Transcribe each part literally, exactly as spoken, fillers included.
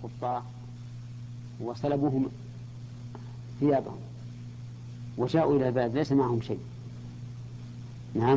القطاع وسلبوهم ثيابهم وجاءوا إلى البلد ليس معهم شيء. نعم.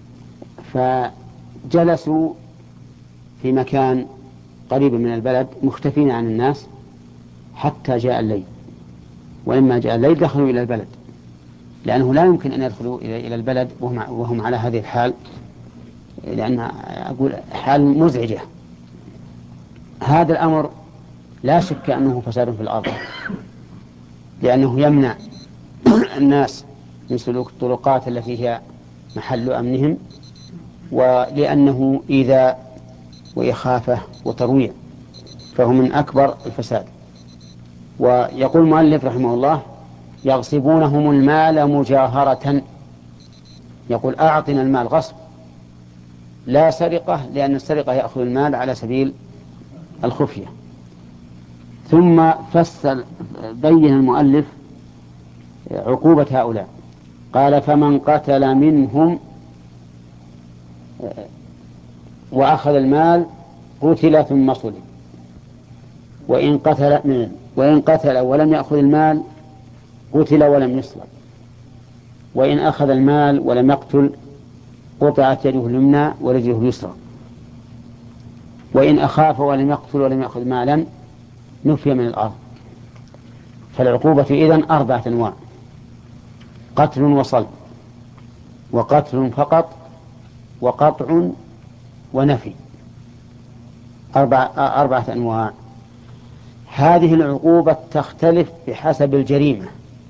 فجلسوا في مكان قريب من البلد مختفين عن الناس حتى جاء الليل، ولما جاء الليل دخلوا إلى البلد، لأنه لا يمكن أن يدخلوا إلى البلد وهم على هذه الحال، لأن أقول حال مزعجة. هذا الأمر لا شك أنه فساد في الأرض، لأنه يمنع الناس من سلوك الطرقات التي هي محل أمنهم، ولأنه إيذاء وإخافة وترويع، فهو من أكبر الفساد. ويقول المؤلف رحمه الله: يغصبونهم المال مجاهرة. يقول أعطنا المال غصب لا سرقة، لأن السرقة يأخذ المال على سبيل الخفية. ثم فسر بين المؤلف عقوبة هؤلاء، قال: فمن قتل منهم وأخذ المال قتل ثم صلب، وإن قتل منهم وإن قتل ولم يأخذ المال قتل ولم يصلب، وإن أخذ المال ولم يقتل قطعت يده اليمنى ورجله اليسرى، وإن أخاف ولم يقتل ولم يأخذ مالا نفي من الأرض. فالعقوبة إذن أربعة أنواع: قتل وصلب، وقتل فقط، وقطع، ونفي. أربعة, أربعة أنواع. هذه العقوبة تختلف بحسب الجريمة،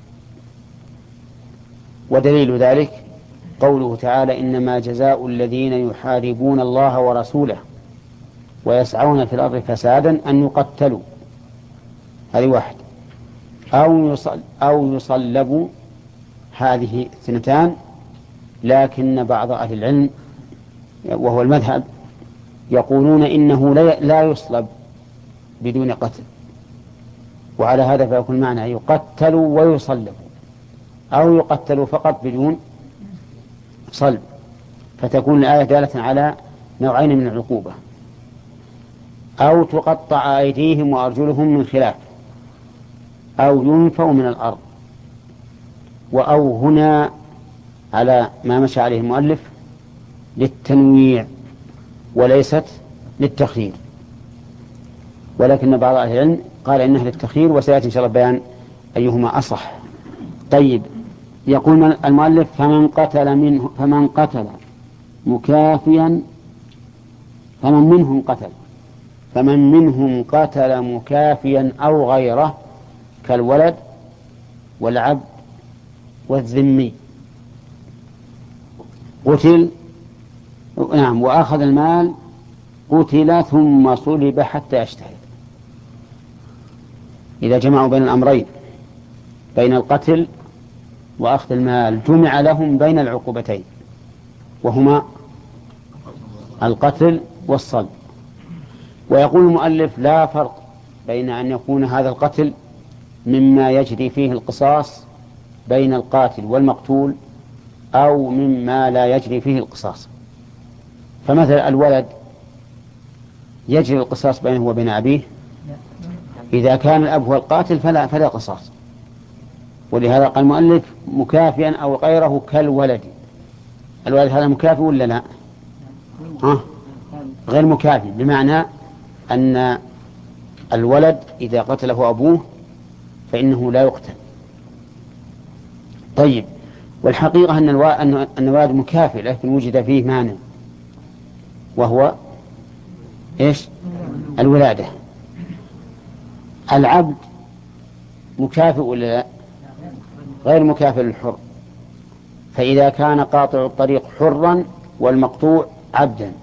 ودليل ذلك قوله تعالى: إنما جزاء الذين يحاربون الله ورسوله ويسعون في الأرض فسادا أن يقتلوا، هذه واحد، أو يصل أو يصلبوا، هذه اثنتان. لكن بعض أهل العلم وهو المذهب يقولون إنه لا يصلب بدون قتل، وعلى هذا فيكون معنى يقتلوا ويصلبوا، أو يقتلوا فقط بدون صلب، فتكون الآية دالة على نوعين من العقوبة: أو تقطع أيديهم وأرجلهم من خلاف، أو ينفوا من الأرض. وأو هنا على ما مشى عليه المؤلف للتنويع وليست للتخيير، ولكن بعض أهل العلم قال إنها للتخيير، وسيأتي إن شاء الله بيان أيهما أصح. طيب، يقول المؤلف: فمن قتل منه فمن قتل مكافيا فمن منهم قتل فمن منهم قتل مكافيا أو غيره كالولد والعبد والذمي قتل، نعم، وأخذ المال قتل ثم صلب حتى يجتهد. إذا جمعوا بين الأمرين، بين القتل وأخذ المال، جمع لهم بين العقوبتين، وهما القتل والصلب. ويقول المؤلف: لا فرق بين أن يكون هذا القتل مما يجري فيه القصاص بين القاتل والمقتول، أو مما لا يجري فيه القصاص. فمثلا الولد يجري القصاص بينه وبين أبيه، إذا كان الأب هو القاتل فلا, فلا قصاص. ولهذا قال المؤلف: مكافئا أو غيره كالولد. الولد هذا مكافئ ولا لا؟ ها؟ غير مكافئ، بمعنى أن الولد إذا قتله أبوه فإنه لا يقتل. طيب، والحقيقة أن الولد مكافئ، لكن وجد فيه مانع، وهو إيش؟ الولادة. العبد مكافئ ولا لا؟ غير مكافئ للحر. فإذا كان قاطع الطريق حرا والمقطوع عبدا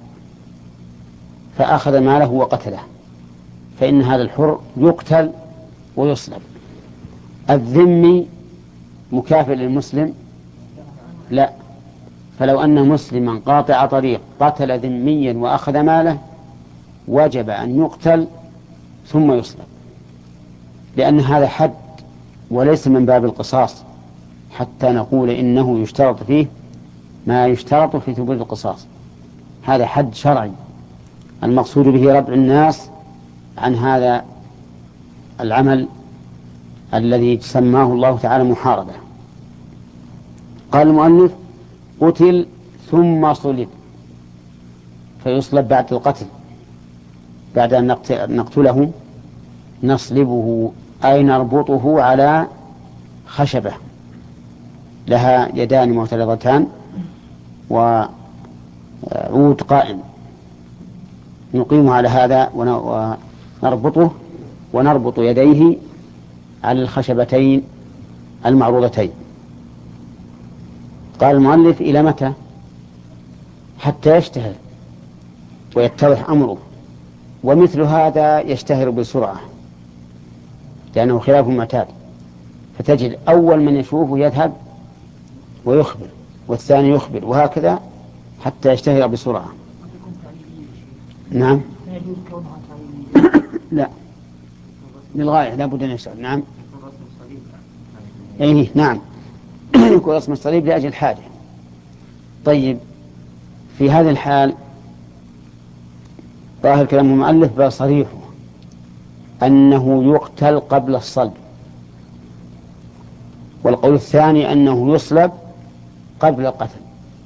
فأخذ ماله وقتله، فإن هذا الحر يقتل ويصلب. الذمي مكافئ للمسلم؟ لا. فلو أن مسلما قاطع طريق قتل ذميا وأخذ ماله وجب أن يقتل ثم يصلب، لأن هذا حد وليس من باب القصاص، حتى نقول إنه يشترط فيه ما يشترط في ثبوت القصاص. هذا حد شرعي، المقصود به ردع الناس عن هذا العمل الذي سماه الله تعالى محاربة. قال المؤلف قتل ثم صلب، فيصلب بعد القتل، بعد أن نقتله نصلبه أي نربطه على خشبة لها يدان معترضتان وعود قائم، نقيمه على هذا ونربطه ونربط يديه على الخشبتين المعروضتين. قال المؤلف إلى متى؟ حتى يشتهر ويتضح أمره، ومثل هذا يشتهر بسرعة لأنه خلاف المعتاد، فتجد أول من يشوفه يذهب ويخبر والثاني يخبر وهكذا حتى يشتهر بسرعة. نعم. لا للغاية لا بد أن يشتهر. نعم. أيه نعم يكون رسم الصليب لأجل الحاجة. طيب في هذه الحال ظاهر كلام المؤلف بصريحه أنه يقتل قبل الصلب، والقول الثاني أنه يصلب قبل القتل.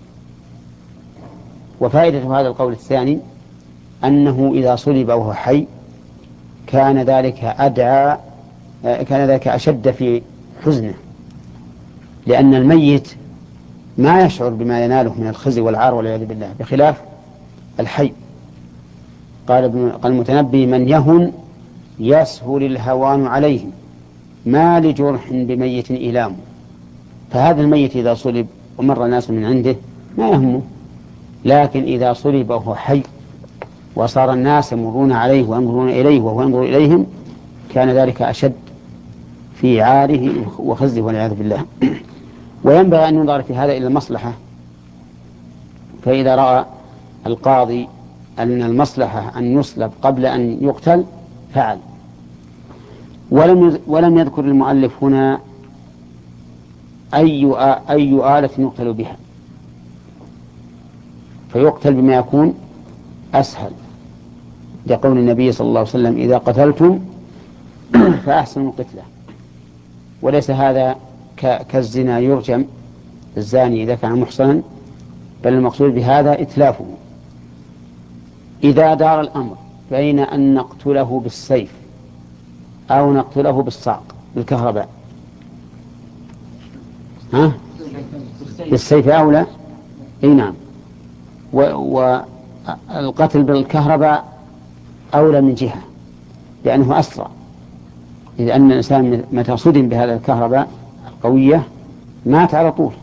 وفائدة هذا القول الثاني أنه إذا صلب وهو حي كان ذلك أدعى كان ذلك أشد في حزنه، لأن الميت ما يشعر بما يناله من الخزي والعار والعياذ بالله، بخلاف الحي. قال ابن قال المتنبي من يهن يسهل الهوان عليه ما لجرح بميت إيلام. فهذا الميت إذا صلب ومر الناس من عنده ما يهمه، لكن إذا صلب وهو حي وصار الناس يمرون عليه وينظرون إليه وهو ينظر إليهم كان ذلك أشد في عاره وخزيه والعياذ بالله. وينبغي أن ينظر في هذا إلى المصلحة، فإذا رأى القاضي أن المصلحة أن يصلب قبل أن يقتل فعل. ولم ولم يذكر المؤلف هنا أي أي آلة يقتل بها، فيقتل بما يكون أسهل، لقول النبي صلى الله عليه وسلم إذا قتلتم فأحسنوا القتلة. وليس هذا كالزنا يرجم الزاني إذا كان محصنا، بل المقصود بهذا إتلافه. إذا دار الأمر بين أن نقتله بالسيف أو نقتله بالصعق بالكهرباء، ها؟ بالسيف أولى. أي نعم. والقتل بالكهرباء أولى من جهة لأنه أسرع، إذ أن الإنسان متى صدم بهذا الكهرباء القوية مات على طول،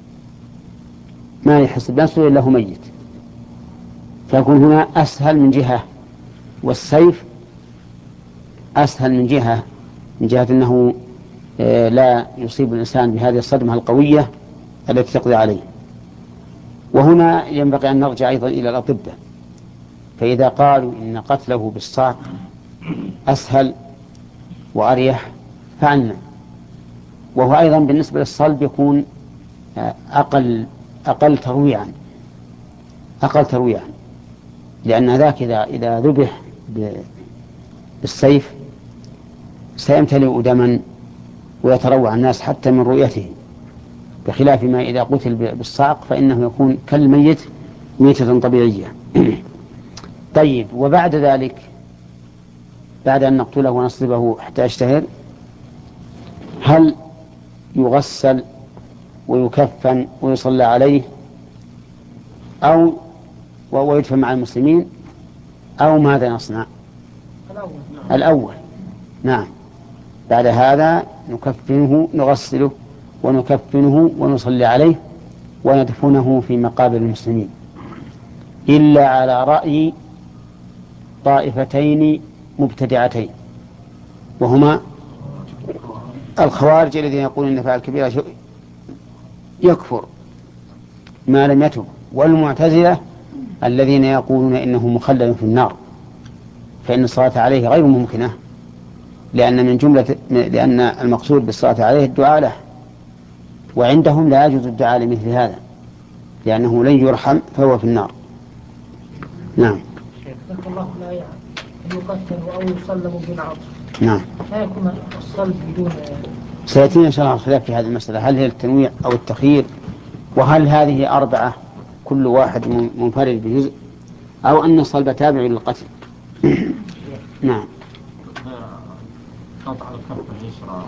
ما يحس بنفسه إلا هو ميت، فيكون هنا أسهل من جهة. والسيف أسهل من جهة من جهة أنه لا يصيب الإنسان بهذه الصدمة القوية التي تقضي عليه. وهنا ينبغي أن نرجع أيضا إلى الأطباء، فإذا قالوا إن قتله بالصعق أسهل وأريح فعلنا. وهو أيضا بالنسبة للصلب يكون أقل أقل ترويعا أقل ترويعا لأن ذاك إذا إذا ذبح بالسيف سيمتلئ دما ويتروع الناس حتى من رؤيته، بخلاف ما إذا قتل بالصعق فإنه يكون كالميت ميتة طبيعية. طيب، وبعد ذلك بعد أن نقتله ونصلبه حتى يشتهر هل يغسل ويكفن ويصلى عليه أو ويدفن مع المسلمين أو ماذا نصنع؟ الأول. الأول نعم. بعد هذا نكفنه نغسله ونكفنه ونصلي عليه وندفنه في مقابر المسلمين، إلا على رأي طائفتين مبتدعتين، وهما الخوارج الذين يقولون إن فعل كبيرة يكفر ما لم يتب، والمعتزلة الذين يقولون إنه مخلد في النار، فإن الصلاة عليه غير ممكنة، لأن من جملة لأن المقصود بالصلاة عليه الدعاء له، وعندهم لا يجوز الدعاء لمثل هذا لأنه لن يرحم فهو في النار. نعم. الله لا يقتل أو يصلب بالعطف نعم. لا يكون الصلب بدون. سيأتينا إن شاء الله الخلاف في هذه المسألة، هل هي التنويع أو التخيير، وهل هذه أربعة كل واحد منفرد بجزء، أو أن الصلب تابع للقتل. نعم. قطع الكف اليسرى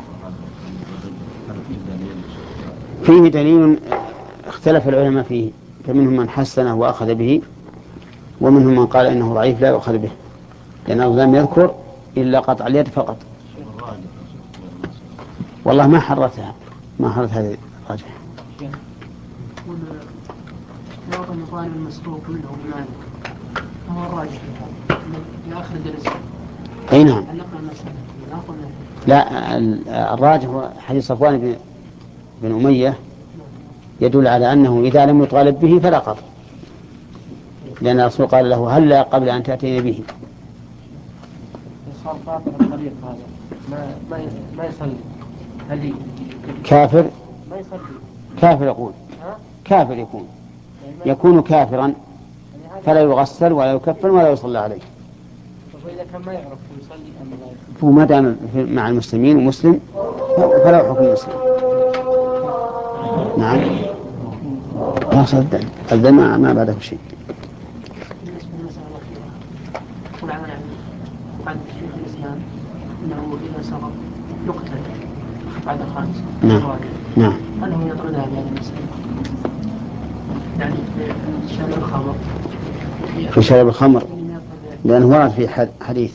فيه دليل اختلف العلماء فيه، فمنهم من حسنه وأخذ به، ومنهم من قال إنه ضعيف لا يؤخذ به، لأنه لم يذكر إلا قطع اليد فقط. والله ما حرتها، ما حرت هذه الراجح. يعطي مطالب المسروق منه بمالك هو الراجح في آخر درس. أي نعم. لا، الراجح هو حديث صفوان بن بن أمية يدل على أنه إذا لم يطالب به فلا قطع، لأن الرسول قال له هلا قبل أن تأتيني به. صار قاطع الطريق هذا ما ما ما يصلي. هل كافر؟ ما يصلي. كافر يقول. كافر يكون يكون كافرا فلا يغسل ولا يكفن ولا يصلى عليه. وإذا كان ما يعرف يصلي أم لا يصلي؟ هو ما دام مع المسلمين ومسلم فلا حكم المسلم. نعم. ما صدق هذا ما ما بعده شيء. بالنسبة للمسألة الأخيرة يقول عمل عن شيخ الإسلام أنه إذا سقط يقتل بعد الخامس. نعم. نعم. أنه يطردها بهذه المسألة، يعني في شرب الخمر. في شرب الخمر لأنه ورد في حديث.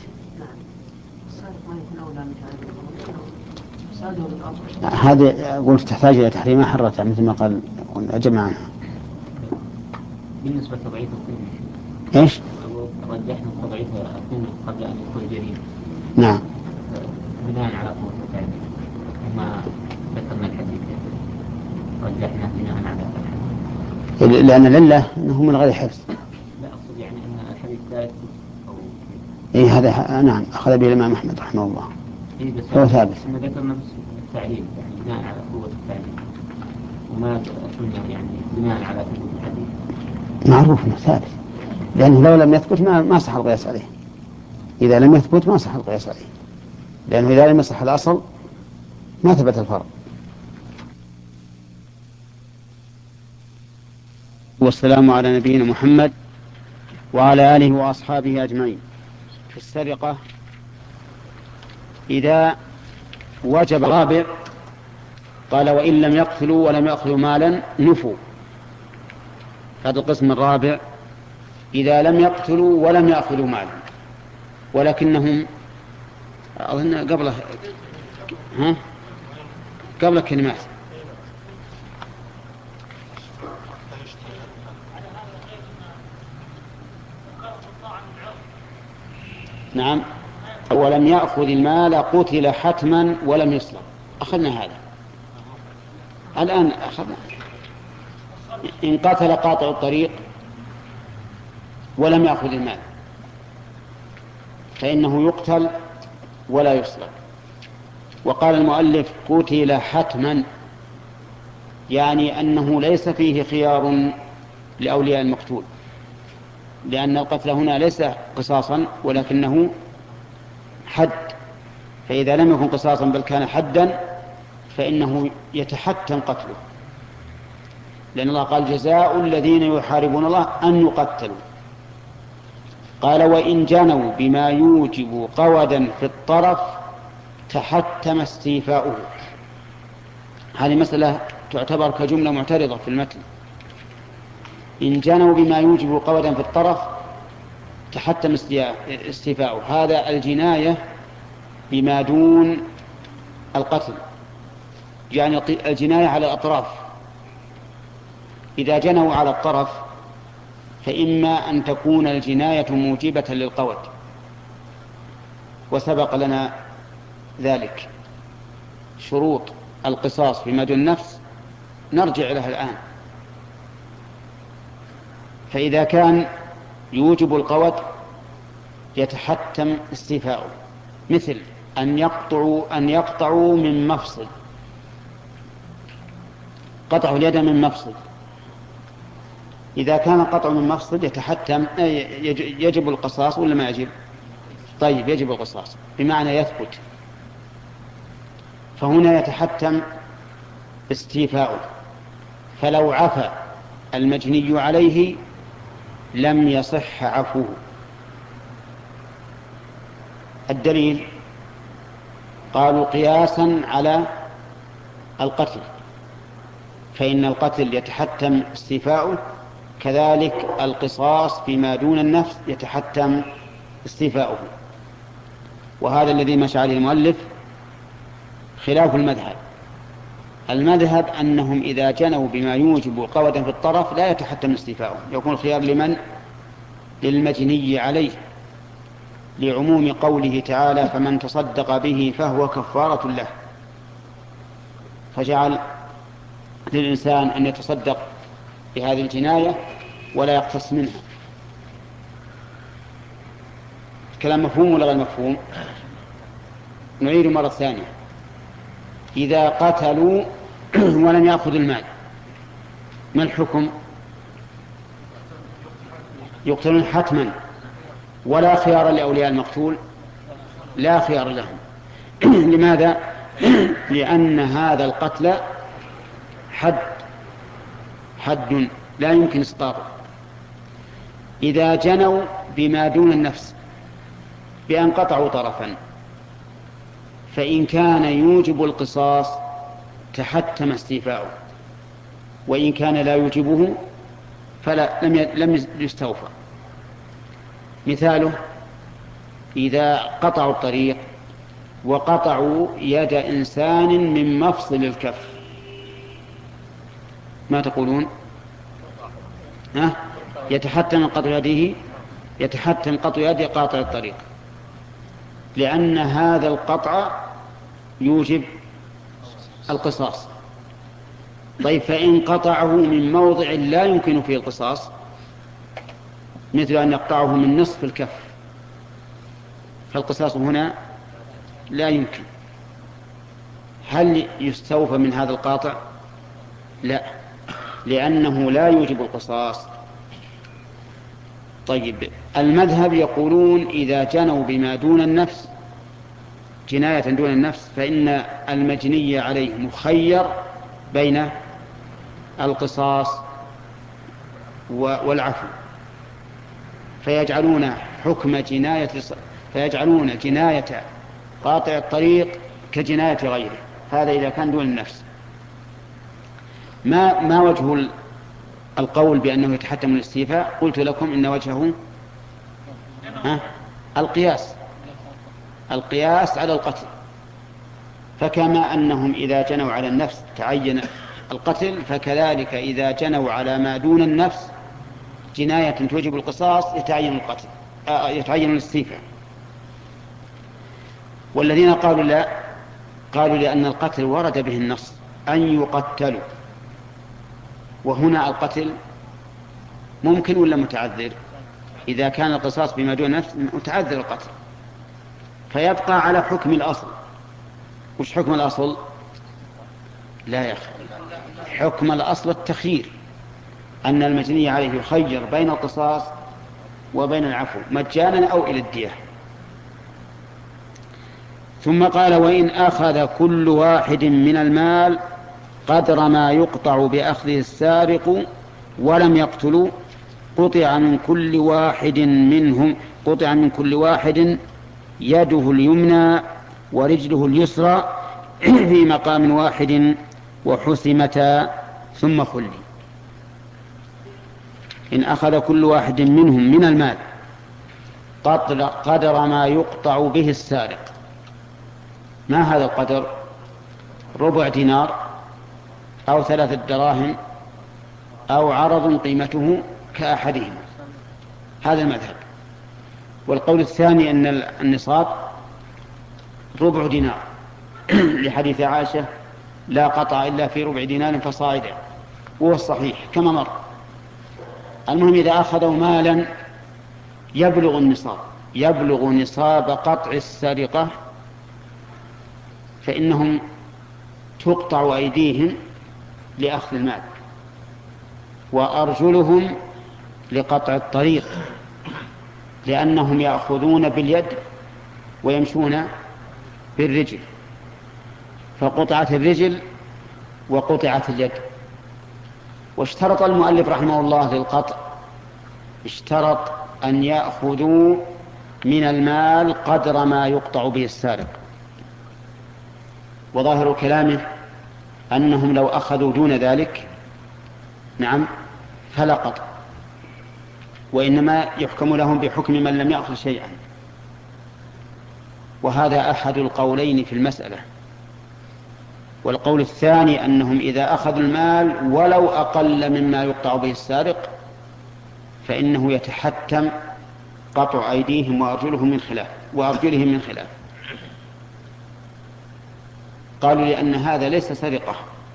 هذه قلت تحتاج إلى تحريم حرة مثل ما قال أجمع عنها. بالنسبة لتضعيف إيش؟ رجحنا تضعيف الثاني قبل أن يكون جريمة. نعم. بناء على قوة الثاني وما ذكرنا الحديث رجحنا بناء على الحديث. لأن العلة أنه من غير حفظ. لا أقصد يعني أن الحديث لا يثبت أو. إيه هذا نعم أخذ به الإمام أحمد رحمه الله. إيه بس هو ثابت. إحنا ذكرنا بس التعليل يعني بناء على قوة التعليل وما قلنا يعني بناء على ثبوت الحديث. معروف انه ثابت، لانه لو لم يثبت ما ما صح القياس عليه. اذا لم يثبت ما صح القياس عليه، لانه اذا لم يصح الاصل ما ثبت الفرع. والسلام على نبينا محمد وعلى اله واصحابه اجمعين. في السرقه اذا وجب رابع قال وان لم يقتلوا ولم ياخذوا مالا نفوا. هذا القسم الرابع إذا لم يقتلوا ولم يأخذوا مالا ولكنهم أظن قبل ها قبل كلمات نعم. ولم يأخذ المال قتل حتما ولم يسلم. أخذنا هذا الآن أخذنا. إن قتل قاطع الطريق ولم يأخذ المال فإنه يقتل ولا يصلب. وقال المؤلف قتل حتما، يعني أنه ليس فيه خيار لأولياء المقتول، لأن القتل هنا ليس قصاصا ولكنه حد، فإذا لم يكن قصاصا بل كان حدا فإنه يتحتم قتله، لأن الله قال جزاء الذين يحاربون الله أن يقتلوا. قال وإن جنوا بما يوجب قودا في الطرف تحتم استيفاؤه. هذه مسألة تعتبر كجملة معترضة في المتن. إن جنوا بما يوجب قودا في الطرف تحتم استيفاؤه. هذا الجناية بما دون القتل، يعني الجناية على الأطراف. إذا جنوا على الطرف فإما أن تكون الجناية موجبة للقود، وسبق لنا ذلك شروط القصاص فيما دون النفس نرجع لها الآن. فإذا كان يوجب القود يتحتم استيفاؤه، مثل أن يقطعوا أن يقطعوا من مفصل، قطعوا اليد من مفصل. إذا كان قطع من مفصل يتحتم يجب القصاص ولا ما يجب؟ طيب يجب القصاص بمعنى يثبت. فهنا يتحتم استيفاؤه، فلو عفى المجني عليه لم يصح عفوه. الدليل قالوا قياسا على القتل، فإن القتل يتحتم استيفاؤه، كذلك القصاص فيما دون النفس يتحتم استيفاؤه. وهذا الذي مشى عليه المؤلف خلاف المذهب. المذهب أنهم إذا جنوا بما يوجب قودا في الطرف لا يتحتم استيفاؤه، يكون الخيار لمن؟ للمجني عليه، لعموم قوله تعالى فمن تصدق به فهو كفارة له، فجعل للإنسان أن يتصدق بهذه الجناية ولا يقتص منها. كلام مفهوم ولا غير مفهوم؟ نعيد مرة ثانية. إذا قتلوا ولم يأخذوا المال ما الحكم؟ يقتلون حتما، ولا خيار لأولياء المقتول، لا خيار لهم. لماذا؟ لأن هذا القتل حد حد لا يمكن إسقاطه. إذا جنوا بما دون النفس بأن قطعوا طرفا، فإن كان يوجب القصاص تحتم استيفاؤه، وإن كان لا يوجبه فلا لم لم يستوفى. مثاله إذا قطعوا الطريق وقطعوا يد إنسان من مفصل الكف، ما تقولون؟ ها؟ يتحتم قطع يده، يتحتم قطع يد قاطع الطريق، لأن هذا القطع يوجب القصاص. طيب فإن قطعه من موضع لا يمكن فيه القصاص، مثل أن يقطعه من نصف الكف، فالقصاص هنا لا يمكن. هل يستوفى من هذا القاطع؟ لا، لأنه لا يوجب القصاص. طيب المذهب يقولون إذا جنوا بما دون النفس جناية دون النفس فإن المجني عليه مخير بين القصاص والعفو، فيجعلون حكم جناية فيجعلون جناية قاطع الطريق كجناية غيره، هذا إذا كان دون النفس. ما ما وجه القول بأنه يتحتم الاستيفاء؟ قلت لكم إن وجهه ها القياس القياس على القتل. فكما أنهم إذا جنوا على النفس تعين القتل، فكذلك إذا جنوا على ما دون النفس جناية توجب القصاص يتعين القتل آه يتعين الاستيفاء. والذين قالوا لا، قالوا لأن القتل ورد به النص أن يقتلوا، وهنا القتل ممكن ولا متعذر؟ إذا كان القصاص بما دون نفس متعذر القتل، فيبقى على حكم الأصل. وش حكم الأصل؟ لا يا أخي، حكم الأصل التخيير، أن المجني عليه يخير بين القصاص وبين العفو مجانا أو إلى الدية. ثم قال وإن أخذ كل واحد من المال قدر ما يقطع بأخذه السارق ولم يقتلوا قطع من كل واحد منهم قطع من كل واحد يده اليمنى ورجله اليسرى في مقام واحد وحسمتا ثم خلي. إن أخذ كل واحد منهم من المال قدر ما يقطع به السارق. ما هذا القدر؟ ربع دينار أو ثلاثة دراهم أو عرض قيمته كأحدهما، هذا المذهب. والقول الثاني أن النصاب ربع دينار لحديث عائشة لا قطع إلا في ربع دينار فصاعدا، وهو الصحيح كما مر. المهم إذا أخذوا مالا يبلغ النصاب يبلغ نصاب قطع السرقة فإنهم تقطع أيديهم لأخذ المال وأرجلهم لقطع الطريق، لأنهم يأخذون باليد ويمشون بالرجل، فقطعت الرجل وقطعت اليد. واشترط المؤلف رحمه الله للقطع، اشترط أن يأخذوا من المال قدر ما يقطع به السارق، وظاهر كلامه أنهم لو أخذوا دون ذلك نعم فلا قطع، وإنما يحكم لهم بحكم من لم يأخذ شيئا. وهذا أحد القولين في المسألة. والقول الثاني أنهم إذا أخذوا المال ولو أقل مما يقطع به السارق فإنه يتحتم قطع أيديهم وأرجلهم من خلاف وأرجلهم من خلاف. قالوا لأن هذا ليس سرقة،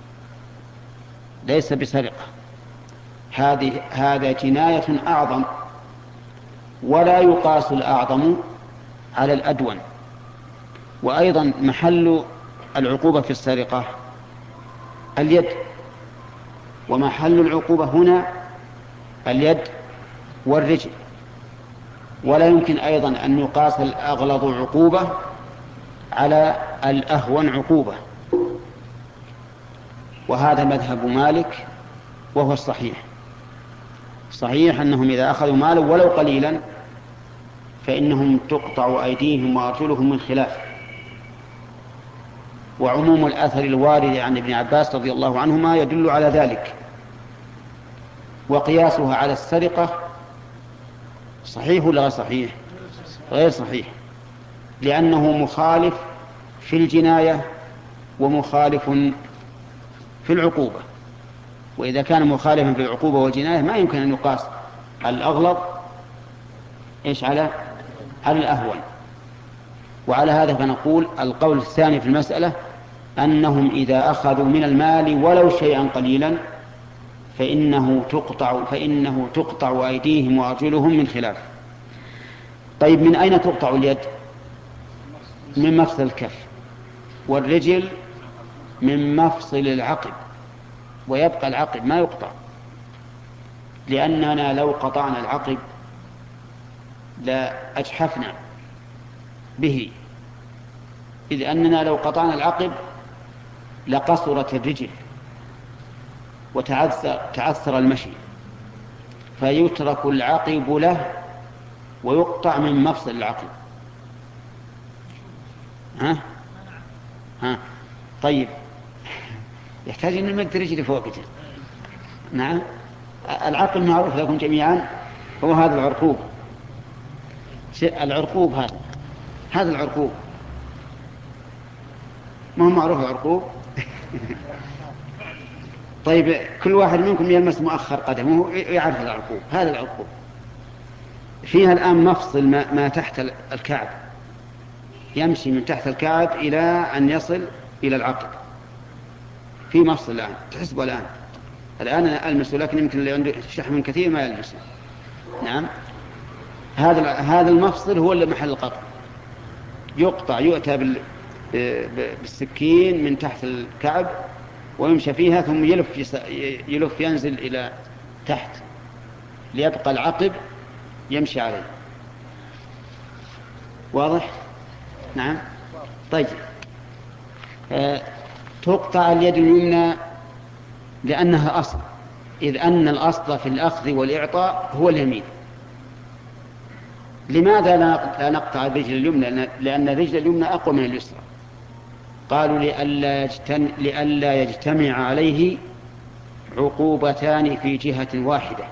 ليس بسرقة، هذه هذا جناية أعظم، ولا يقاس الأعظم على الأدون. وأيضا محل العقوبة في السرقة اليد، ومحل العقوبة هنا اليد والرجل، ولا يمكن أيضا أن يقاس الأغلظ عقوبة على الأهون عقوبة. وهذا مذهب مالك وهو الصحيح. صحيح أنهم إذا أخذوا مالا ولو قليلا فإنهم تقطع أيديهم وأرجلهم من خلاف. وعموم الأثر الوارد عن ابن عباس رضي الله عنهما يدل على ذلك. وقياسها على السرقة صحيح ولا غير صحيح؟ غير صحيح، لأنه مخالف في الجناية ومخالف في العقوبة. وإذا كان مخالفا في العقوبة والجناية ما يمكن أن يقاس الأغلظ إيش على على الأهون. وعلى هذا فنقول القول الثاني في المسألة أنهم إذا أخذوا من المال ولو شيئا قليلا فإنه تقطع فإنه تقطع أيديهم وأرجلهم من خلاف. طيب من أين تقطع اليد؟ من مفصل الكف، والرجل من مفصل العقب، ويبقى العقب ما يقطع، لأننا لو قطعنا العقب لا أجحفنا به، إذ أننا لو قطعنا العقب لقصرت الرجل وتعثر تعثر المشي، فيترك العقب له ويقطع من مفصل العقب. ها ها طيب يحتاج أن نمد رجلي فوق كده. نعم العقل معروف لكم جميعا، هو هذا العرقوب، العرقوب هذا هذا العرقوب ما هو معروف العرقوب. طيب كل واحد منكم يلمس مؤخر قدمه يعرف العرقوب، هذا العرقوب فيها الآن مفصل ما, ما تحت الكعب، يمشي من تحت الكعب إلى أن يصل إلى العقب، في مفصل الآن تحسبه الآن الآن أنا ألمسه، لكن يمكن اللي عنده شحم كثير ما يلمسه. نعم هذا هذا المفصل هو اللي محل القطع، يقطع يؤتى بال بالسكين من تحت الكعب ويمشى فيها، ثم يلف يلف ينزل إلى تحت ليبقى العقب يمشي عليه. واضح؟ نعم. طيب آه تقطع اليد اليمنى لأنها أصل، إذ أن الأصل في الأخذ والإعطاء هو اليمين. لماذا لا نقطع الرجل اليمنى؟ لأن الرجل اليمنى أقوى من اليسرى. قالوا لئلا يجتمع, لئلا يجتمع عليه عقوبتان في جهة واحدة،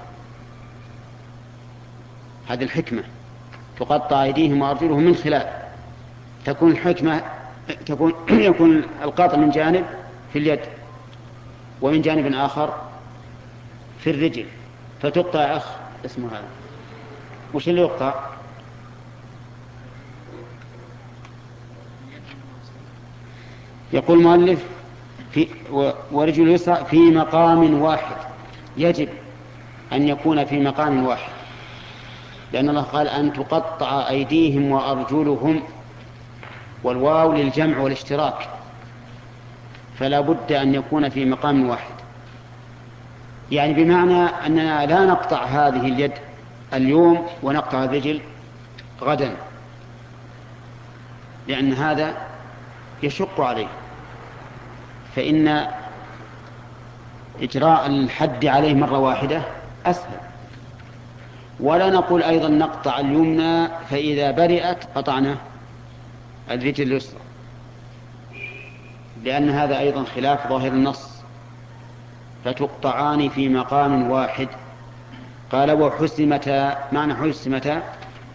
هذه الحكمة. تقطع أيديهم وأرجلهم من خلاف، تكون الحكمة تكون يكون القاطع من جانب في اليد ومن جانب آخر في الرجل، فتقطع أخ اسمه هذا. وش اللي يقطع؟ يقول المؤلف في ورجل اليسرى في مقام واحد، يجب أن يكون في مقام واحد، لأن الله قال أن تقطع أيديهم وأرجلهم، والواو للجمع والاشتراك، فلا بد أن يكون في مقام واحد. يعني بمعنى أننا لا نقطع هذه اليد اليوم ونقطع الرجل غدا، لأن هذا يشق عليه. فإن إجراء الحد عليه مرة واحدة أسهل. ولا نقول أيضا نقطع اليمنى فإذا برئت قطعنا الرجل اليسرى، لأن هذا أيضا خلاف ظاهر النص، فتقطعان في مقام واحد. قال وحسمتا، معنى حسمتا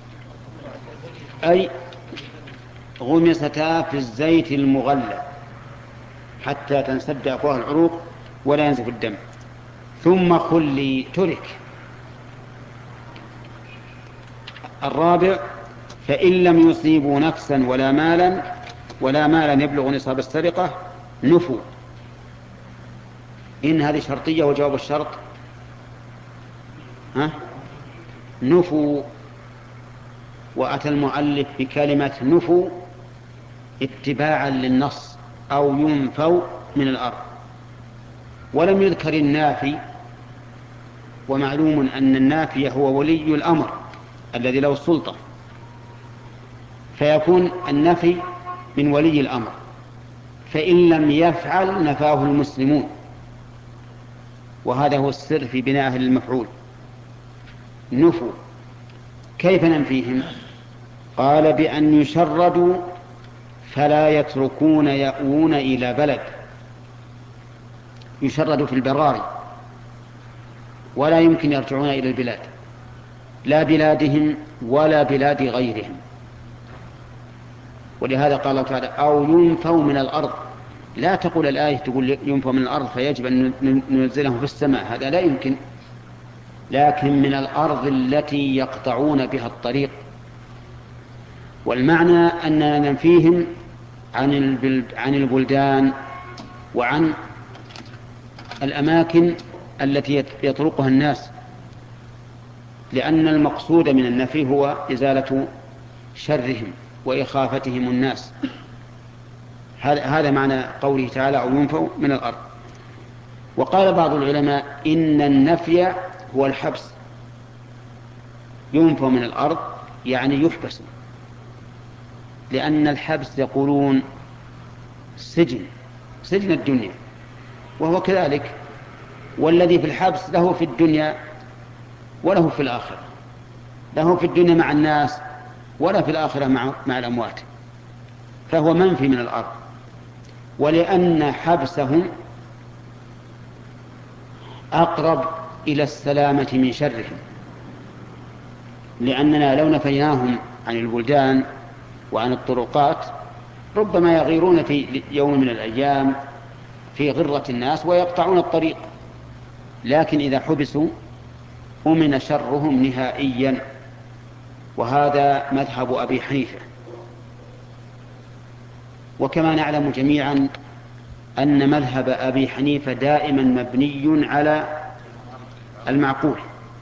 أي غمستا في الزيت المغلى حتى تنسد أفواه العروق ولا ينزف الدم. ثم خلي ترك. الرابع فإن لم يصيبوا نفسا ولا مالا ولا مالا يبلغ نصاب السرقة نفوا. إن هذه شرطية وجواب الشرط ها نفوا. وأتى المؤلف بكلمة نفوا اتباعا للنص أو ينفوا من الأرض، ولم يذكر النافي. ومعلوم أن النافي هو ولي الأمر الذي له السلطة، فيكون النفي من ولي الأمر، فإن لم يفعل نفاه المسلمون، وهذا هو السر في بناء المفعول. نفوا. كيف ننفيهم؟ قال بأن يشردوا فلا يتركون يأوون إلى بلد. يشردوا في البراري ولا يمكن يرجعون إلى البلاد، لا بلادهم ولا بلاد غيرهم. ولهذا قال الله تعالى أو ينفوا من الأرض. لا تقول الآية تقول ينفوا من الأرض فيجب أن ننزلهم في السماء، هذا لا يمكن، لكن من الأرض التي يقطعون بها الطريق. والمعنى أننا ننفيهم عن البلدان وعن الأماكن التي يطرقها الناس، لأن المقصود من النفي هو إزالة شرهم وإخافتهم الناس. هذا معنى قوله تعالى أو ينفوا من الأرض. وقال بعض العلماء إن النفي هو الحبس. ينفوا من الأرض يعني يحبسوا، لأن الحبس يقولون سجن، سجن الدنيا، وهو كذلك. والذي في الحبس له في الدنيا وله في الآخرة، له في الدنيا مع الناس ولا في الآخرة مع, مع الأموات، فهو منفي من الأرض. ولأن حبسهم أقرب إلى السلامة من شرهم، لأننا لو نفيناهم عن البلدان وعن الطرقات ربما يغيرون في يوم من الأيام في غرة الناس ويقطعون الطريق، لكن إذا حبسوا أمن شرهم نهائيا. وهذا مذهب أبي حنيفة. وكما نعلم جميعا أن مذهب أبي حنيفة دائما مبني على المعقول،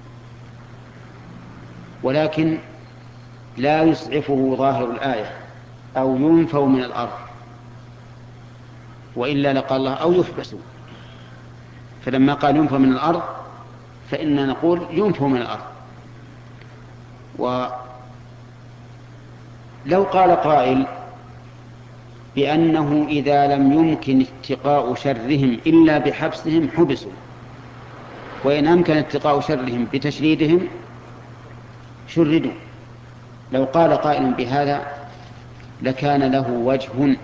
ولكن لا يسعفه ظاهر الآية أو ينفوا من الأرض، وإلا لقال الله أو يحبسوا. فلما قال ينفوا من الأرض فإننا نقول ينفوا من الأرض. ولو قال قائل بأنه إذا لم يمكن اتقاء شرهم إلا بحبسهم حبسوا، وإن أمكن اتقاء شرهم بتشريدهم شردوا، لو قال قائل بهذا لكان له وجه.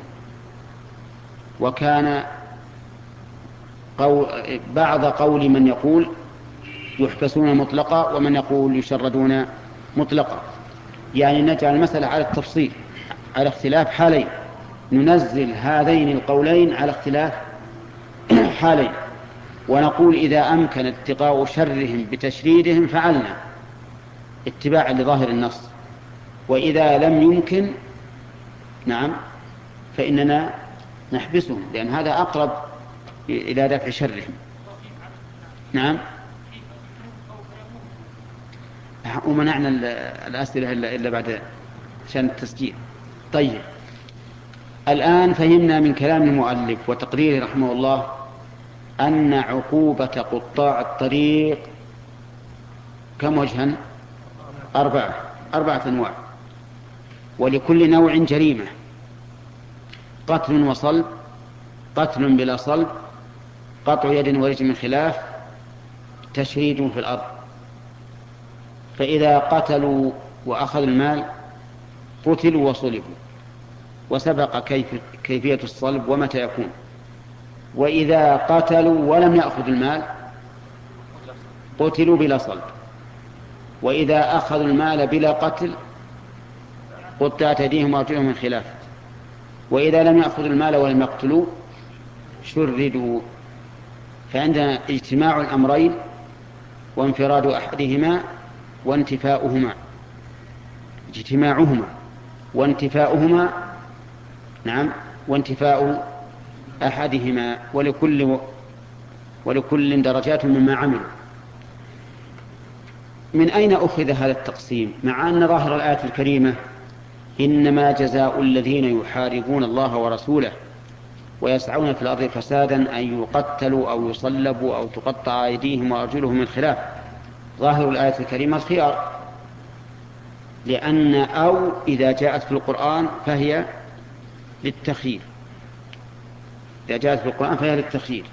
وكان قول بعض قول من يقول يحبسون مطلقا ومن يقول يشردون مطلقا، يعني نجعل المسألة على التفصيل، على اختلاف حالين، ننزل هذين القولين على اختلاف حالين، ونقول إذا أمكن اتقاء شرهم بتشريدهم فعلنا اتباعا لظاهر النص، وإذا لم يمكن نعم فإننا نحبسهم، لأن هذا أقرب إلى دفع شرهم. نعم. ومنعنا الأسئلة إلا بعد عشان التسجيل. طيب، الآن فهمنا من كلام المؤلف وتقريره رحمه الله أن عقوبة قطاع الطريق كم وجها؟ أربعة أربعة أنواع، ولكل نوع جريمة: قتل وصلب قتل بلا صلب، قطع يد ورجل من خلاف، تشريد في الأرض. فإذا قتلوا وأخذوا المال قتلوا وصلبوا، وسبق كيف كيفية الصلب ومتى يكون. وإذا قتلوا ولم يأخذوا المال قتلوا بلا صلب، وإذا أخذوا المال بلا قتل قطعت أيديهم وأرجلهم من خلاف، وإذا لم يأخذوا المال ولم يقتلوا شردوا. فعندنا اجتماع الأمرين وانفراد أحدهما وانتفاؤهما، اجتماعهما وانتفاؤهما، نعم، وانتفاء أحدهما، ولكل ولكل درجات مما عملوا. من أين أخذ هذا التقسيم مع أن ظاهر الآية الكريمة إنما جزاء الذين يحاربون الله ورسوله ويسعون في الأرض فسادا أن يقتلوا أو يصلبوا أو تقطع أيديهم وأرجلهم من خلاف؟ ظاهر الآية الكريمة الخيار، لأن أو إذا جاءت في القرآن فهي للتخيير، إذا جاءت في القرآن فهي للتخيير.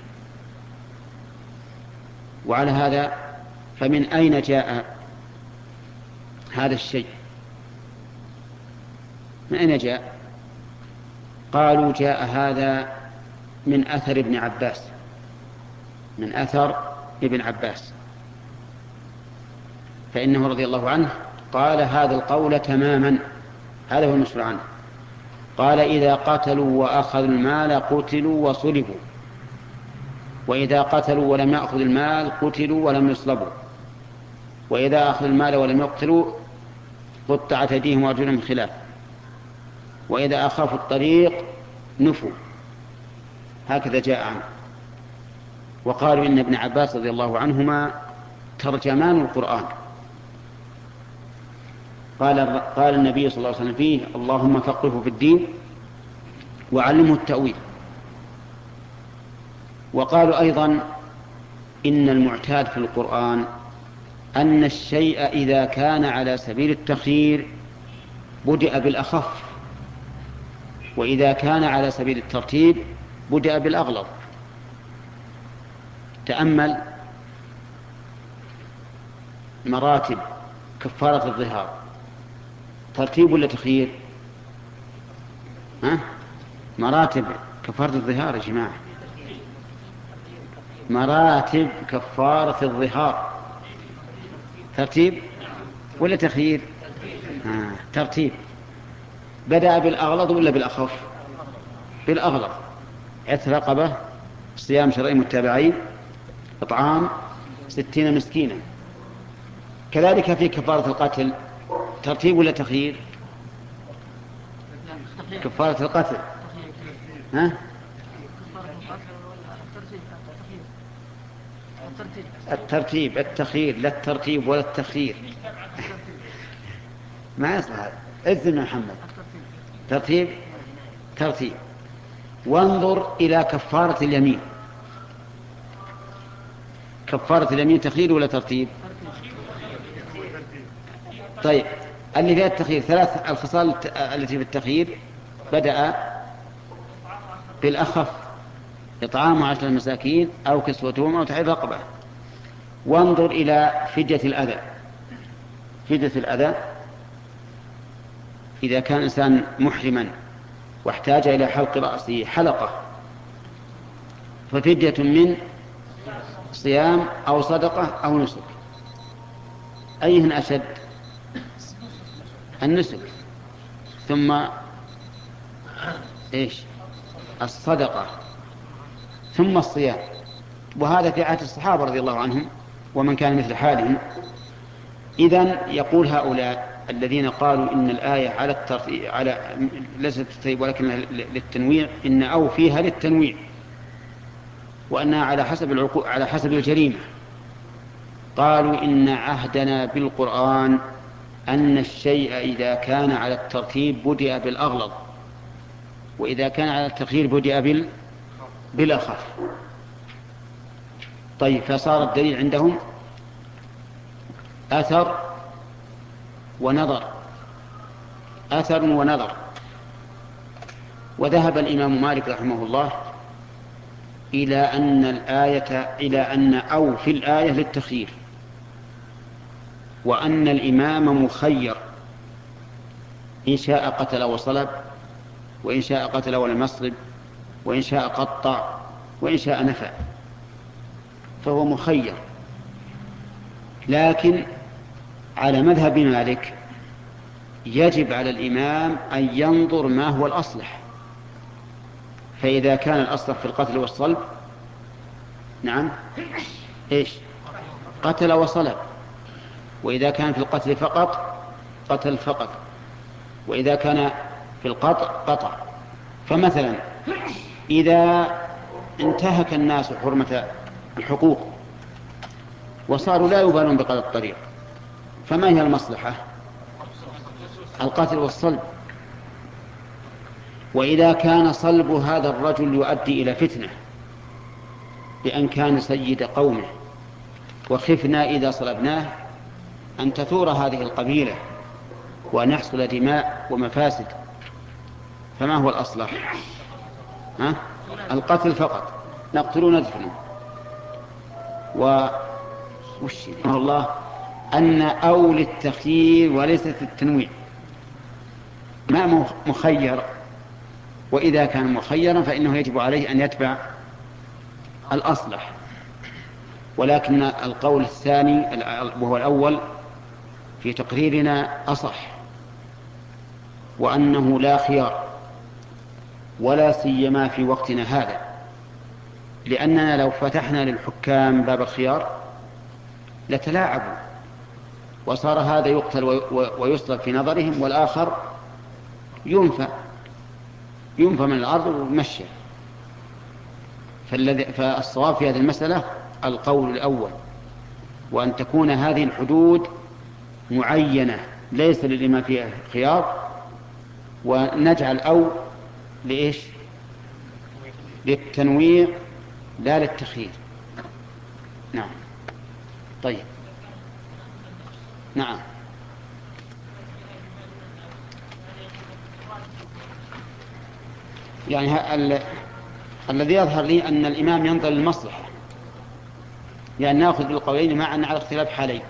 وعلى هذا فمن أين جاء هذا الشيء؟ من أين جاء؟ قالوا جاء هذا من أثر ابن عباس، من أثر ابن عباس، فإنه رضي الله عنه قال هذا القول تماما، هذا هو المشهور عنه. قال إذا قتلوا وأخذوا المال قتلوا وصلبوا، وإذا قتلوا ولم يأخذوا المال قتلوا ولم يصلبوا، وإذا أخذوا المال ولم يقتلوا قطعت أيديهم وأرجلهم من خلاف، وإذا أخافوا الطريق نفوا. هكذا جاء عنه. وقالوا إن ابن عباس رضي الله عنهما ترجمان القرآن. قال قال النبي صلى الله عليه وسلم فيه اللهم فقهه في الدين وعلمه التأويل. وقالوا أيضا إن المعتاد في القرآن أن الشيء إذا كان على سبيل التخيير بدأ بالأخف، وإذا كان على سبيل الترتيب بدأ بالأغلظ. تأمل مراتب كفارة الظهار، ترتيب ولا تخيير؟ ها؟ مراتب كفارة الظهار يا جماعة، مراتب كفارة الظهار ترتيب ولا تخيير؟ آه. ترتيب. بدأ بالأغلظ ولا بالأخف؟ بالأغلظ. عتق رقبة، صيام شهرين متابعين، إطعام ستين مسكينا. كذلك في كفارة القتل ترتيب ولا تخيير؟ كفارة القتل ها؟ الترتيب، التخيير، لا الترتيب ولا التخيير. ما يصلح هذا. إذن محمد ترتيب، ترتيب. وانظر إلى كفارة اليمين، كفارة اليمين تخيير ولا ترتيب؟ طيب اللي فيها التخيير ثلاث الخصال التي في التخيير بدأ بالأخف، إطعام عشرة مساكين أو كسوتهم أو تحرير رقبة. وانظر إلى فدية الأذى، فدية الأذى إذا كان إنسان محرما واحتاج إلى حلق رأسه حلقة ففدية من صيام أو صدقة أو نسك. أيهن أشد؟ النسك، ثم إيش؟ الصدقة، ثم الصيام. وهذا في عهد الصحابة رضي الله عنهم ومن كان مثل حالهم. إذن يقول هؤلاء الذين قالوا إن الآية على الترتيب، على ليست الترتيب ولكن للتنويع، إن أو فيها للتنويع، وأنها على حسب العقو... على حسب الجريمة. قالوا إن عهدنا بالقرآن أن الشيء إذا كان على الترتيب بدأ بالأغلظ، وإذا كان على التخيير بدأ بال... بالأخف. طيب فصار الدليل عندهم أثر ونظر، أثر ونظر. وذهب الإمام مالك رحمه الله إلى أن الآية إلى أن أو في الآية للتخيير، وأن الإمام مخير إن شاء قتل وصلب، وإن شاء قتل ولم يصلب، وإن شاء قطع، وإن شاء نفع، فهو مخير. لكن على مذهب مالك يجب على الإمام أن ينظر ما هو الأصلح، فإذا كان الأصلح في القتل والصلب نعم إيش قتل وصلب، وإذا كان في القتل فقط قتل فقط، وإذا كان في القطع قطع. فمثلا إذا انتهك الناس حرمة الحقوق وصاروا لا يبالون بقضاء الطريق، فما هي المصلحة؟ القتل والصلب. وإذا كان صلب هذا الرجل يؤدي إلى فتنة بأن كان سيد قومه، وخفنا إذا صلبناه أن تثور هذه القبيلة وأن يحصل دماء ومفاسد، فما هو الأصلح؟ ها؟ القتل فقط، نقتل ندفن. وش الله أن أو للتخيير وليست التنويع، ما مخير، وإذا كان مخيرا فإنه يجب عليه أن يتبع الأصلح. ولكن القول الثاني وهو الأول في تقريرنا أصح، وأنه لا خيار، ولا سيما في وقتنا هذا، لأننا لو فتحنا للحكام باب الخيار لتلاعبوا، وصار هذا يقتل ويصلب في نظرهم، والآخر ينفى ينفى من الأرض ومشي. فالصواب في هذه المسألة القول الأول، وأن تكون هذه الحدود معينة ليس للإمام فيها خيار، ونجعل أو لإيش؟ للتنويع لا للتخيير. نعم. طيب. نعم. يعني ال... الذي يظهر لي أن الإمام ينظر للمصلحة، يعني نأخذ بالقولين مع أن على اختلاف حالين.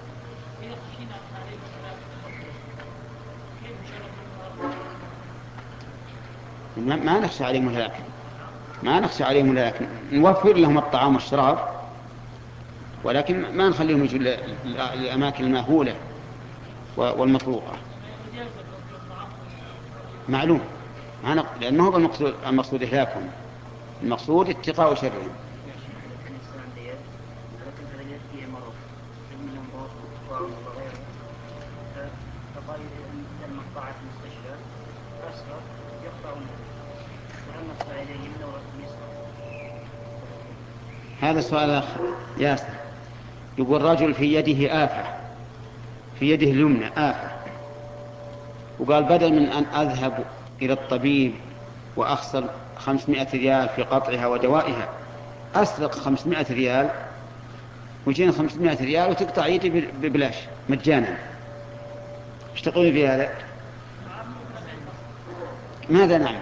ما نخشى عليهم الهلاك، ما نخشى عليهم الهلاك، نوفر لهم الطعام والشراب، ولكن ما نخليهم يجوا للأماكن المأهولة والمطروقة. معلوم، لأنه هو المقصود, المقصود إهلاكهم، المقصود اتقاء شرهم. هذا السؤال آخر ياسر، يقول رجل في يده آفة، في يده اليمنى آفة، وقال بدل من أن أذهب إلى الطبيب وأخسر خمسمائة ريال في قطعها ودوائها، أسرق خمسمائة ريال وجين خمسمائة ريال وتقطع يدي ببلاش مجانا. ايش تقول في هذا؟ ماذا نعمل؟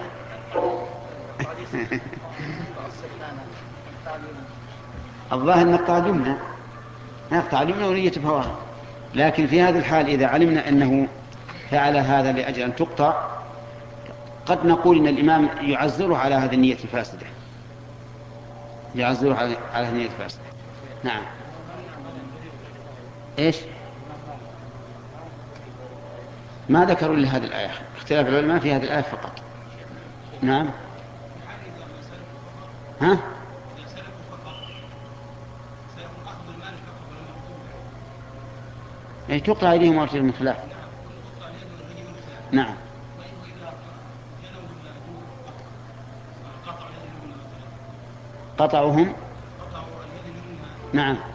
الظاهر نقطع اليمنى، نقطع اليمنى ونية بهواها، لكن في هذه الحال إذا علمنا أنه فعل هذا لأجل أن تقطع، قد نقول إن الإمام يعذره على هذه النية الفاسدة، يعذره على هذه النية الفاسدة. نعم. إيش؟ ما ذكروا لهذه الآية، اختلاف العلماء في هذه الآية فقط. نعم. ها؟ يعني تقطع أيديهم وأرجلهم من خلاف. نعم. قطعهم. نعم.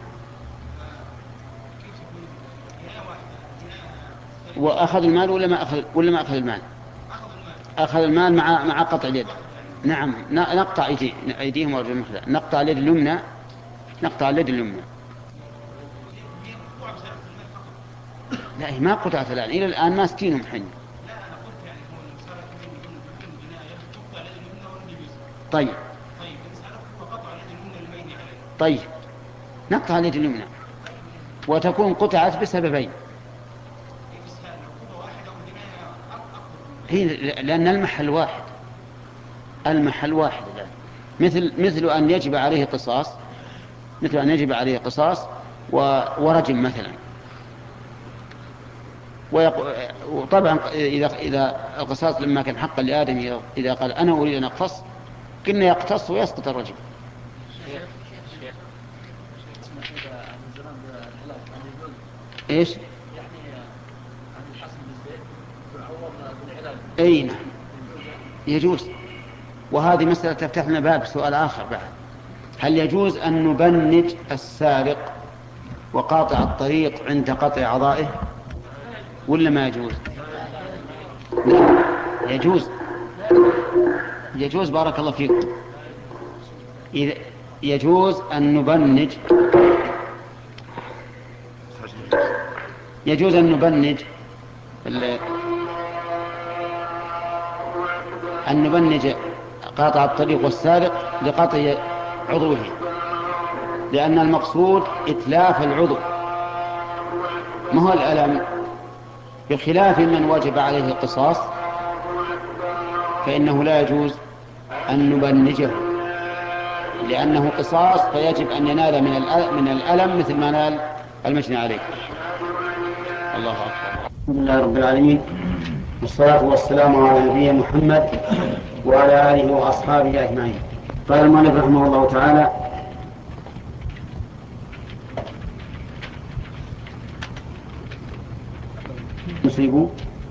وأخذ المال ولا ما أخذ ولا ما أخذ المال؟ أخذ المال مع مع قطع اليد. نعم. نقطع أيدي أيديهم وأرجلهم من خلاف، نقطع اليد اليمنى، نقطع اليد اليمنى. لا ما قطعت الآن، إلى الآن ماسكينهم حين. طيب. طيب نقطع اليد اليمنى وتكون قطعت بسببين. هي لأن المحل واحد، المحل واحد الآن. مثل مثل أن يجب عليه قصاص، مثل أن يجب عليه قصاص ورجم مثلا. وطبعا إذا إذا القصاص لما كان حقا لآدم إذا قال أنا أريد أن أقتص كنا يقتص ويسقط الرجم. إيش؟ أي نعم يجوز. وهذه مسألة تفتح لنا باب سؤال آخر بعد. هل يجوز أن نبنج السارق وقاطع الطريق عند قطع أعضائه ولا ما يجوز؟ لا يجوز، يجوز. بارك الله فيكم. إذا يجوز أن نبنج يجوز أن نبنج أن نبنج قاطع الطريق والسارق لقطع عضوه، لأن المقصود إتلاف العضو ما هو الألم، بخلاف من وجب عليه القصاص فإنه لا يجوز أن نبنجه لأنه قصاص فيجب أن ينال من الألم مثل ما نال المجني عليه. الله أكبر. الحمد لله رب العالمين، والصلاة والسلام على نبينا محمد وعلى آله وأصحابه أجمعين. قال المؤلف رحمه الله تعالى: نصيبه.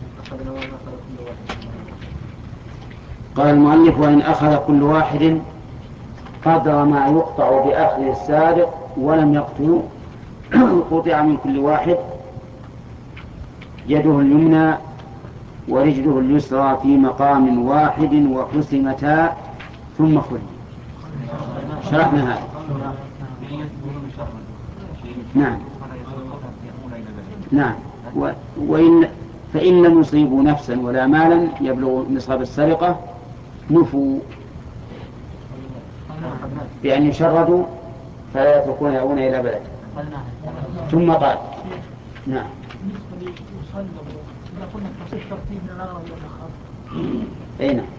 قال المؤلف: وإن أخذ كل واحد قدر ما يقطع بأخذ السارق ولم يقتل قطع من كل واحد يده اليمنى ورجله اليسرى في مقام واحد وقسمتا ثم خرج. شرحنا هذا. نعم نعم. وإن فإن لم يصيبوا نفسا ولا مالا يبلغ نصاب السرقة نفوا بأن يشردوا فلا يتركون يأوون إلى بلد. ثم قال: نعم. أي نعم.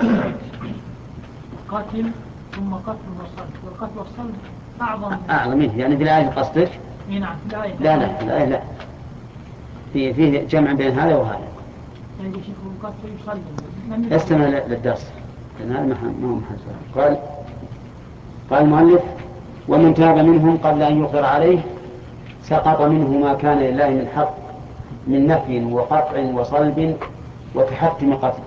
قاتل ثم قتل وصلب، والقتل والصلب أعظم أعظم منه. يعني في الآية قصدك؟ نعم في الآية. لا لا في الآية لا، في فيه جمع بين هذا وهذا. يعني شيخ القتل يصلب. استمع للدرس لأن هذا ما هو محل. قال قال المؤلف: ومن تاب منهم قبل أن يقدر عليه سقط منه ما كان لله من حق من نفي وقطع وصلب وتحتم قتل.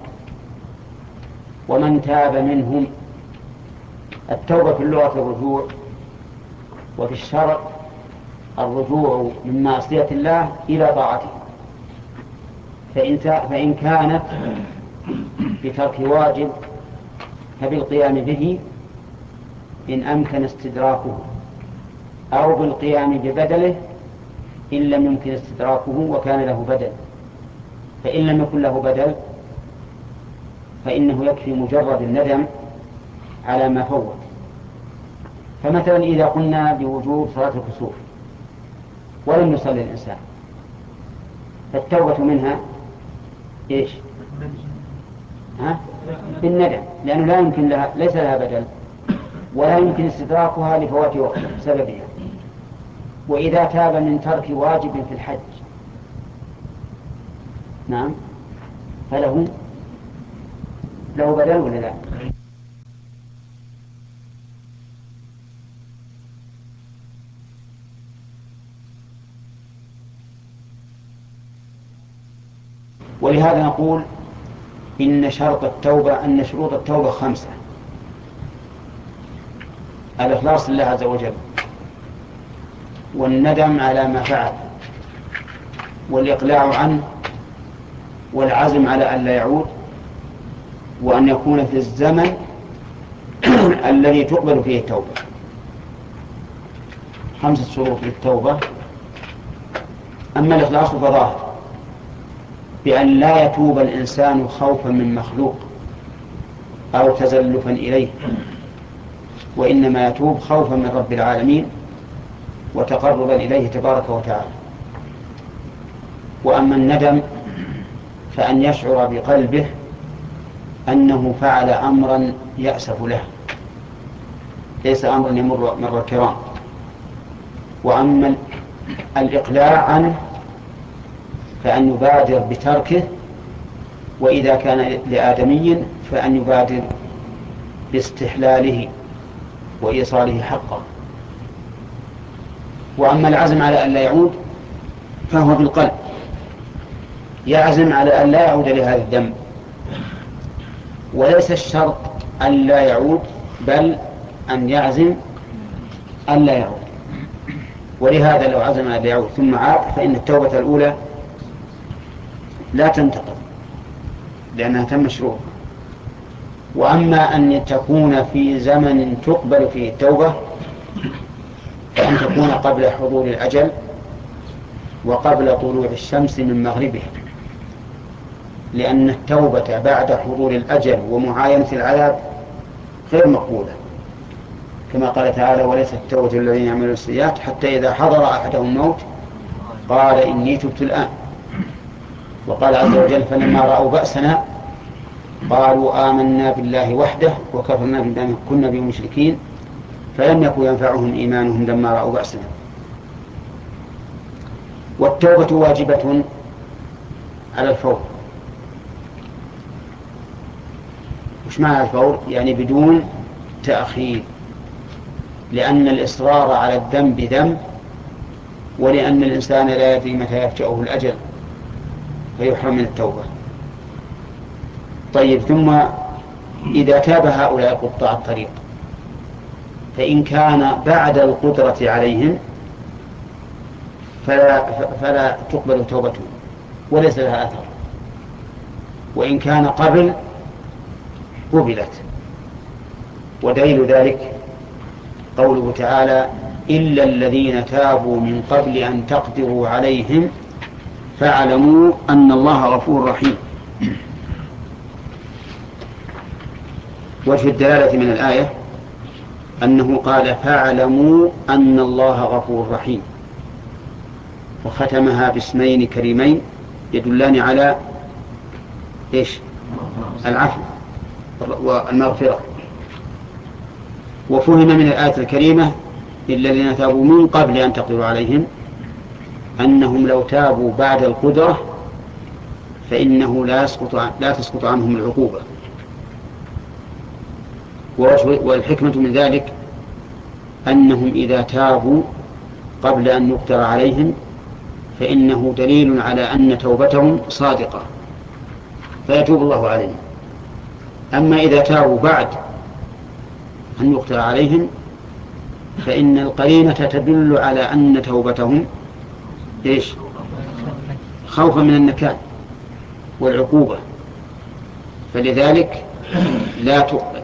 ومن تاب منهم، التوبة في اللغة الرجوع، وفي الشرع الرجوع من معصية الله إلى طاعته. فإن, فإن كانت بترك واجب فبالقيام به إن أمكن استدراكه، أو بالقيام ببدله إن لم يمكن استدراكه وكان له بدل. فإن لم يكن له بدل فإنه يكفي مجرد الندم على ما فوت. فمثلا إذا قلنا بوجوب صلاة الكسوف ولم يصلي الإنسان فالتوبة منها إيش؟ ها؟ بالندم، لأنه لا يمكن لها، ليس لها بدل ولا يمكن استدراكها لفوات وقت سببها. وإذا تاب من ترك واجب في الحج نعم فله له بدل ولا لا؟ ولهذا نقول إن شرط التوبة أن شروط التوبة خمسة: الإخلاص لله عز وجل، والندم على ما فعل، والإقلاع عنه، والعزم على أن لا يعود، وأن يكون في الزمن الذي تقبل فيه التوبة. خمسة شروط للتوبة. أما الإخلاص فظاهر بأن لا يتوب الإنسان خوفا من مخلوق أو تزلفا إليه، وإنما يتوب خوفا من رب العالمين وتقربا إليه تبارك وتعالى. وأما الندم فأن يشعر بقلبه أنه فعل أمرا يأسف له، ليس أمرا يمر مر الكرام. وأما الإقلاع عنه فأن يبادر بتركه، وإذا كان لآدمي فأن يبادر باستحلاله وإيصاله حقه. وأما العزم على أن لا يعود فهو بالقلب، يعزم على أن لا يعود لهذا الذنب، وليس الشرط أن لا يعود، بل أن يعزم أن لا يعود. ولهذا لو عزم أن لا يعود ثم عاد فإن التوبة الأولى لا تنتقض لأنها تم مشروع. وأما أن تكون في زمن تقبل فيه التوبة فأن تكون قبل حضور الأجل وقبل طلوع الشمس من مغربها، لأن التوبة بعد حضور الأجل ومعاينة العذاب غير مقبولة، كما قال تعالى: وليست التوبة الذين يعملون السيئات حتى إذا حضر أحدهم الموت قال إني تبت الآن. وقال عز وجل: فلما رأوا بأسنا قالوا آمنا بالله وحده وكفرنا بما كنا به مشركين فلم يكن ينفعهم إيمانهم لما رأوا بأسنا. والتوبة واجبة على الفور. وش معنى الفور؟ يعني بدون تأخير، لأن الإصرار على الذنب ذنب، ولأن الإنسان لا يدري متى يفجأه الأجل فيحرم من التوبة. طيب، ثم إذا تاب هؤلاء قطاع الطريق فإن كان بعد القدرة عليهم فلا, فلا تقبل توبتهم وليس لها أثر، وإن كان قبل قبلت. ودليل ذلك قوله تعالى: إلا الذين تابوا من قبل أن تقدروا عليهم فاعلموا أن الله غفور رحيم. وفي الدلالة من الآية أنه قال: فاعلموا أن الله غفور رحيم، وختمها باسمين كريمين يدلان على إيش؟ العفو والمغفرة. وفهم من الآية الكريمة: إلا الذين تابوا من قبل أن تقدروا عليهم أنهم لو تابوا بعد القدرة فإنه لا يسقط لا تسقط عنهم العقوبة. والحكمة من ذلك أنهم إذا تابوا قبل أن يقدر عليهم فإنه دليل على أن توبتهم صادقة فيتوب الله عليهم. أما إذا تابوا بعد أن يقدر عليهم فإن القرينة تدل على أن توبتهم إيش؟ خوفا من النكال والعقوبة، فلذلك لا تقبل.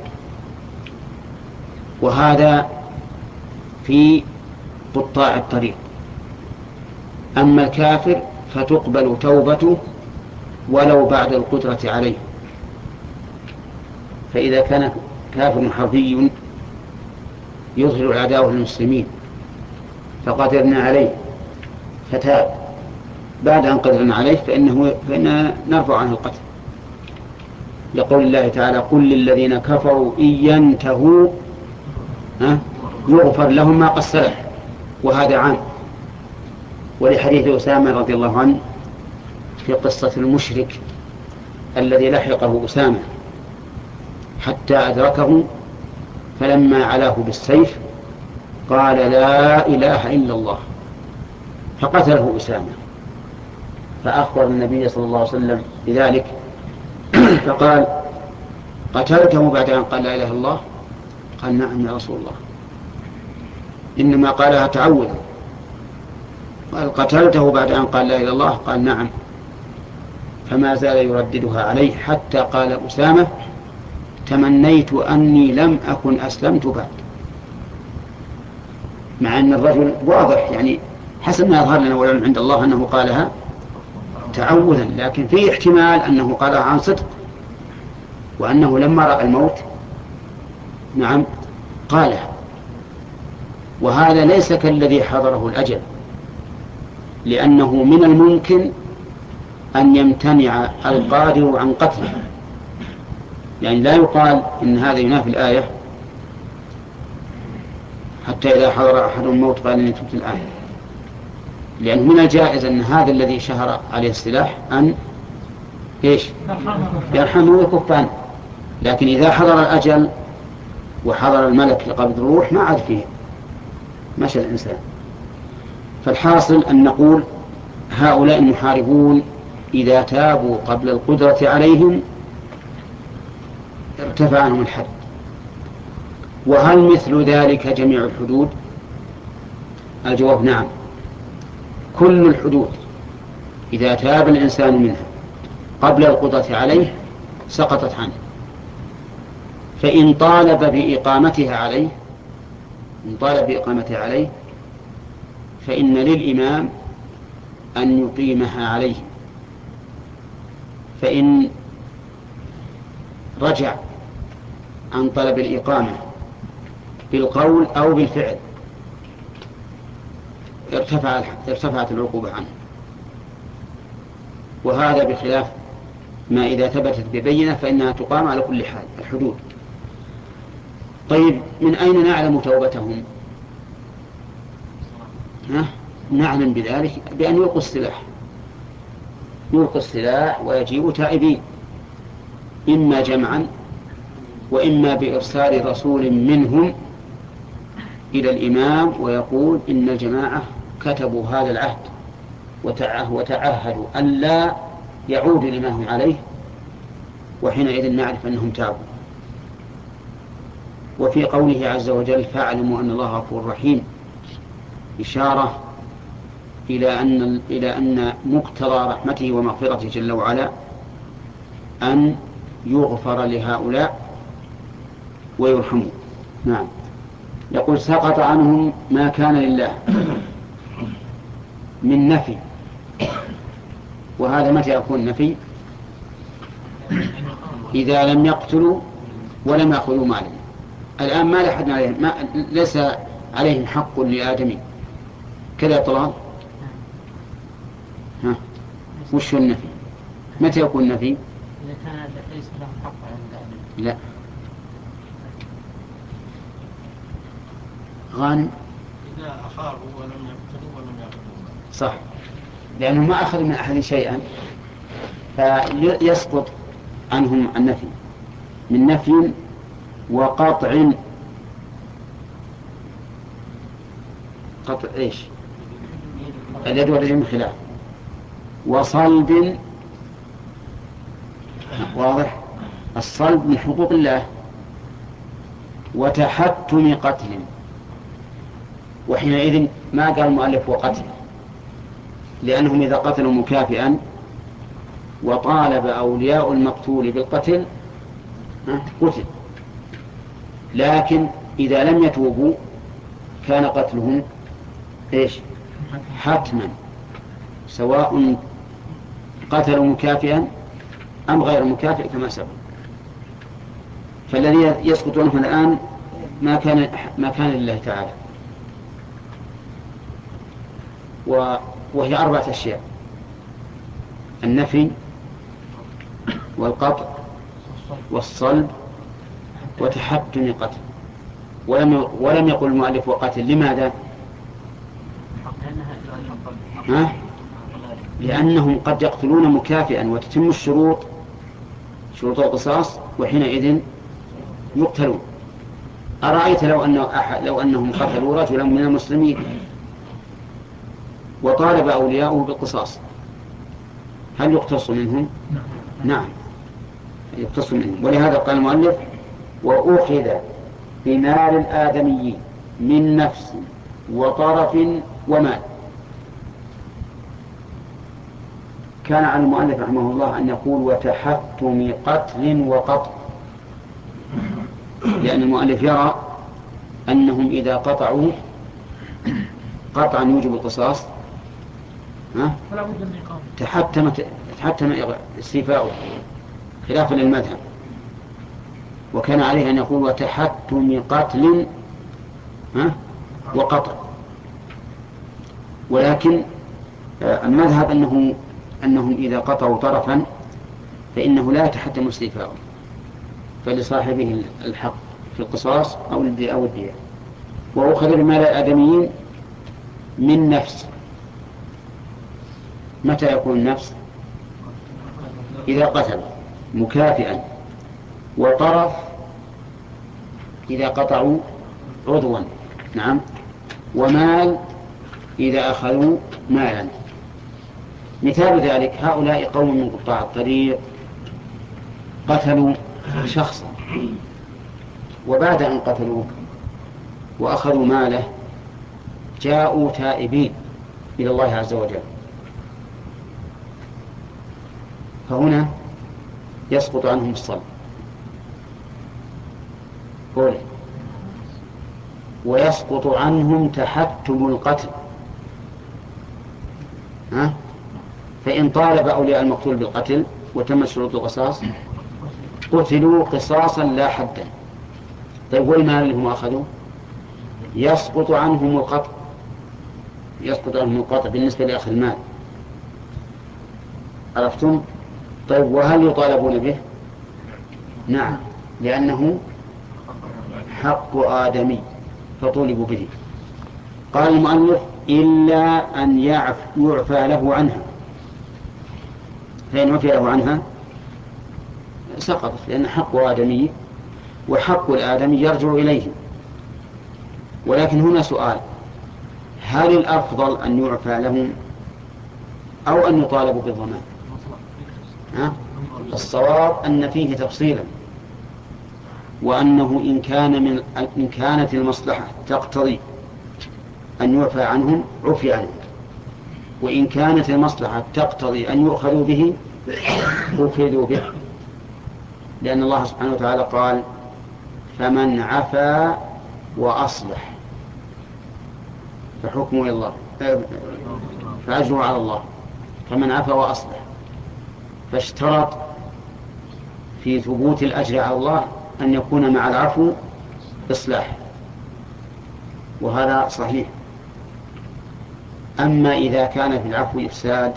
وهذا في قطاع الطريق. أما الكافر فتقبل توبته ولو بعد القدرة عليه. فإذا كان كافر حربي يظهر العداوة للمسلمين فقدرنا عليه فتاب بعد أن قدرنا عليه فإنه فإننا نرفع عنه القتل، لقول الله تعالى: قل للذين كفروا إن ينتهوا يغفر لهم ما قد سلف. وهذا عام. ولحديث أسامة رضي الله عنه في قصة المشرك الذي لحقه أسامة حتى أدركه فلما علاه بالسيف قال: لا إله إلا الله، فقتله أسامة. فأخبر النبي صلى الله عليه وسلم بذلك فقال: قتلته بعد أن قال لا إله إلا الله؟ قال: نعم يا رسول الله، إنما قالها تعوذا. قال: قتلته بعد أن قال لا إله إلا الله؟ قال: نعم. فما زال يرددها عليه حتى قال أسامة: تمنيت أني لم أكن أسلمت بعد. مع أن الرجل واضح يعني حسب ما يظهر لنا والعلم عند الله أنه قالها تعوذا، لكن فيه احتمال أنه قالها عن صدق، وأنه لما رأى الموت نعم قاله، وهذا ليس كالذي حضره الأجل، لأنه من الممكن أن يمتنع القادر عن قتله، يعني لا يقال إن هذا ينافي الآية حتى إذا حضر أحد الموت قال إني تبت الآية، لأن من الجائز أن هذا الذي شهر عليه السلاح أن إيش يرحمه ويكف عنه، لكن إذا حضر الأجل وحضر الملك لقبض الروح ما عاد فيه مشى الإنسان. فالحاصل أن نقول هؤلاء المحاربون إذا تابوا قبل القدرة عليهم ارتفع عنهم الحد. وهل مثل ذلك جميع الحدود؟ الجواب نعم، كل الحدود إذا تاب الإنسان منها قبل القدرة عليه سقطت عنه، فإن طالب بإقامتها عليه إن طالب بإقامتها عليه فإن للإمام أن يقيمها عليه، فإن رجع عن طلب الإقامة بالقول أو بالفعل ارتفع ارتفعت العقوبة عنه، وهذا بخلاف ما إذا ثبتت ببينة فإنها تقام على كل حال الحدود. طيب من أين نعلم توبتهم؟ ها؟ نعلم بذلك بأن يلقوا السلاح يلقوا السلاح ويجيبوا تائبين، إما جمعا وإما بإرسال رسول منهم إلى الإمام ويقول إن الجماعة كتبوا هذا العهد وتعهدوا أن لا يعود لما هم عليه، وحينئذ نعرف أنهم تابوا. وفي قوله عز وجل فاعلموا أن الله غفور رحيم إشارة إلى أن إلى أن مقتضى رحمته ومغفرته جل وعلا أن يغفر لهؤلاء ويرحموا. نعم. يقول سقط عنهم ما كان لله من نفي، وهذا متى يكون نفي؟ إذا لم يقتلوا ولم يأخذوا مالا. الآن ما لحد عليهم، ما ليس عليهم حق لآدمي كذا طلال. ها وش النفي؟ متى يكون النفي؟ إذا كان ليس لهم حق عند آدمي. لا غانم إذا أخافوا ولم يقتلوا ولم يأخذوا صح، لأنهم ما أخذوا من أحد شيئا فيسقط عنهم النفي من نفي وقطع. قطع إيش؟ اليد والرجل من خلاف، وصلب واضح، الصلب من حقوق الله، وتحتم قتل. وحينئذ ما قال المؤلف وقتل، لأنهم إذا قتلوا مكافئا وطالب أولياء المقتول بالقتل قتل، لكن إذا لم يتوبوا كان قتلهم إيش؟ حتما، سواء قتلوا مكافئا أم غير مكافئ كما سبق. فالذي يسقط عنه الآن ما كان ما كان لله تعالى، وهي أربعة أشياء: النفي والقطع والصلب وتحتم قتل. ولم ولم يقل المؤلف وقتل. لماذا؟ ها؟ لأنهم قد يقتلون مكافئا وتتم الشروط شروط القصاص وحينئذ يقتلون. أرأيت لو أنه أحد لو أنهم قتلوا رجلا من المسلمين وطالب أولياؤه بالقصاص، هل يقتص منهم؟ نعم يقتص منهم. ولهذا قال المؤلف وأخذ بمال الآدميين من نفس وطرف ومال. كان على المؤلف رحمه الله أن يقول وتحتم قتل وقطع، لأن المؤلف يرى أنهم إذا قطعوا قطعا يوجب القصاص تحتم تحتم استيفاؤه خلافا للمذهب. وكان عليه أن يقول وتحتم قتل ها وقطع. ولكن المذهب أنه أنهم إذا قطعوا طرفا فإنه لا يتحتم استيفاؤه، فلصاحبه الحق في القصاص أو الدية. وأخذ بمال الآدميين من نفس. متى يكون النفس؟ إذا قتل مكافئا، وطرف إذا قطعوا عضوا، نعم، ومال إذا أخذوا مالا. مثال ذلك هؤلاء قوم من قطاع الطريق قتلوا شخصا، وبعد أن قتلوه وأخذوا ماله جاءوا تائبين إلى الله عز وجل، فهنا يسقط عنهم الصلب قوله، ويسقط عنهم تحتم القتل. ها؟ فإن طالب أولياء المقتول بالقتل وتم شروط القصاص قتلوا قصاصا لا حدا. طيب والمال اللي هم أخذوا يسقط عنهم القطع، يسقط عنهم القطع بالنسبة لأخذ المال. عرفتم؟ طيب وهل يطالبون به؟ نعم، لأنه حق آدمي فطولبوا به. قال المؤلف إلا أن يعف يعفى له عنها، فإن عفي له عنها سقطت، لأن حق آدمي وحق الآدمي يرجع إليه. ولكن هنا سؤال: هل الأفضل أن يعفى لهم أو أن يطالبوا بالضمان؟ ها؟ الصواب أن فيه تفصيلا، وأنه إن كان من إن كانت المصلحة تقتضي أن يعفى عنهم عفي عنهم، وإن كانت المصلحة تقتضي أن يؤخذوا به أخذوا به، لأن الله سبحانه وتعالى قال: فمن عفا وأصلح فحكمه إلى الله فأجره على الله. فمن عفا وأصلح، فاشترط في ثبوت الأجر على الله أن يكون مع العفو إصلاح، وهذا صحيح. أما إذا كان في العفو إفساد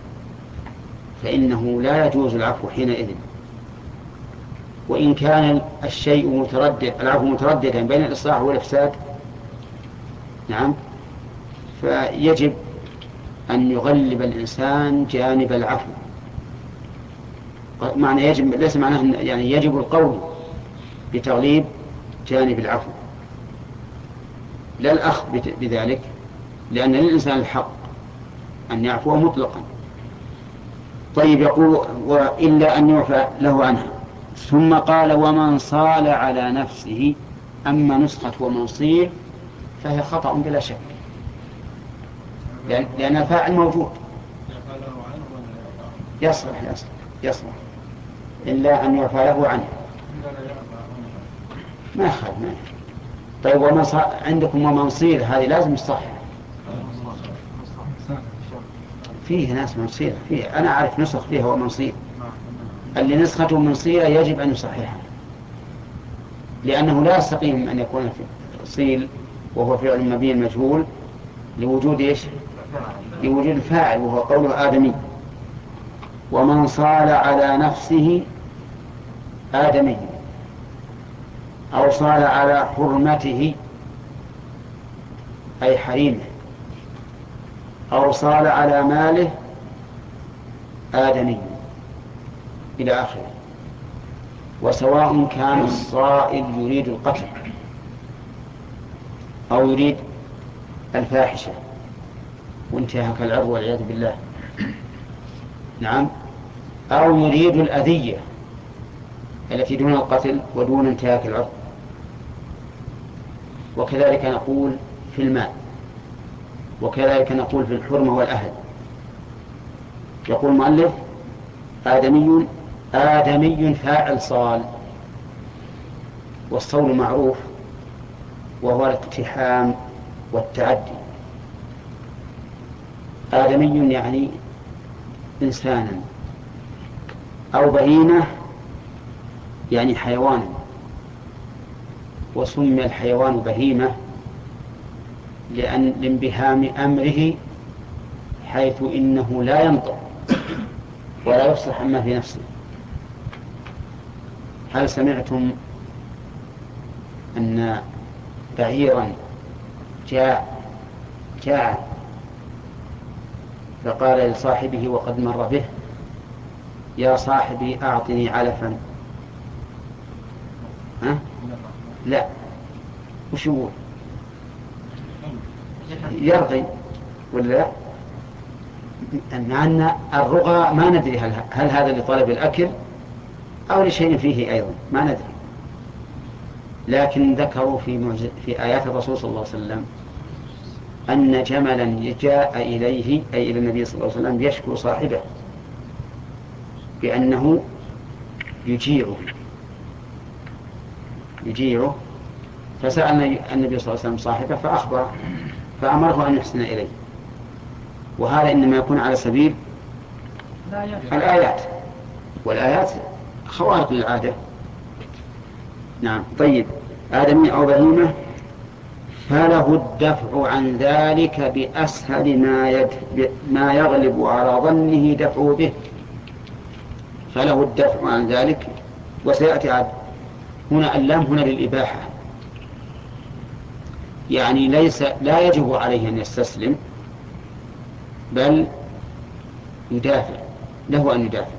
فإنه لا يجوز العفو حينئذ، وإن كان الشيء متردد العفو مترددا بين الإصلاح والإفساد، نعم، فيجب أن يغلب الإنسان جانب العفو. معنى يجب ليس معناه يعني يجب القول بتغليب جانب العفو، لا الأخذ بذلك، لأن للإنسان الحق أن يعفو مطلقا. طيب، يقول وإلا أن يعفى له عنها. ثم قال: ومن صال على نفسه. أما نسخة ومن صيل فهي خطأ بلا شك، لأن, لأن الفاعل موجود. يصلح يصلح يصلح إلا أن يعفى له عنه، ما يخالف. طيب، ومن عندكم ومن صيل هذه لازم يصح. فيه ناس منصيرة، فيه أنا أعرف نسخ فيها ومنصير، اللي نسخته منصيرة يجب أن يصححها، لأنه لا يستقيم أن يكون في صيل وهو فعل مبني مجهول لوجود إيش؟ لوجود الفاعل وهو قوله آدمي. ومن صال على نفسه آدمي، أو صال على حرمته أي حريمه، أو صال على ماله آدمي، إلى آخره. وسواء كان الصائل يريد القتل أو يريد الفاحشة وانتهاك العرض والعياذ بالله، نعم، أو يريد الأذية التي دون القتل ودون انتهاك العرض. وكذلك نقول في المال، وكذلك نقول في الحرمة والأهل. يقول المؤلف: آدمي آدمي فاعل صال، والصول معروف وهو الاقتحام والتعدي. آدمي يعني إنسانا، أو بهيمة يعني حيوانا، وسمي الحيوان بهيمة لأن لانبهام أمره، حيث إنه لا ينطق ولا يفصح عما في نفسه. هل سمعتم أن بعيرا جاء جاء فقال لصاحبه وقد مر به: يا صاحبي أعطني علفا؟ ها؟ لا، وش يقول؟ يرغي ولا لا؟ مع أن الرغى ما ندري هل, هل هذا لطلب الأكل أو لشيء فيه أيضا، ما ندري. لكن ذكروا في, في آيات الرسول صلى الله عليه وسلم أن جملا جاء إليه أي إلى النبي صلى الله عليه وسلم يشكو صاحبه بأنه يجيعه يجيعه فسأل النبي صلى الله عليه وسلم صاحبه فأخبر فأمره أن يحسن إليه. وهذا إنما يكون على سبيل الآيات، والآيات خوارق للعادة. نعم. طيب، آدمي أو بهيمة فله الدفع عن ذلك بأسهل ما, يد... ما يغلب على ظنه دفعه به. فله الدفع عن ذلك، وسيأتي عاد هنا اللام هنا للإباحة، يعني ليس لا يجب عليه أن يستسلم، بل يدافع، له أن يدافع،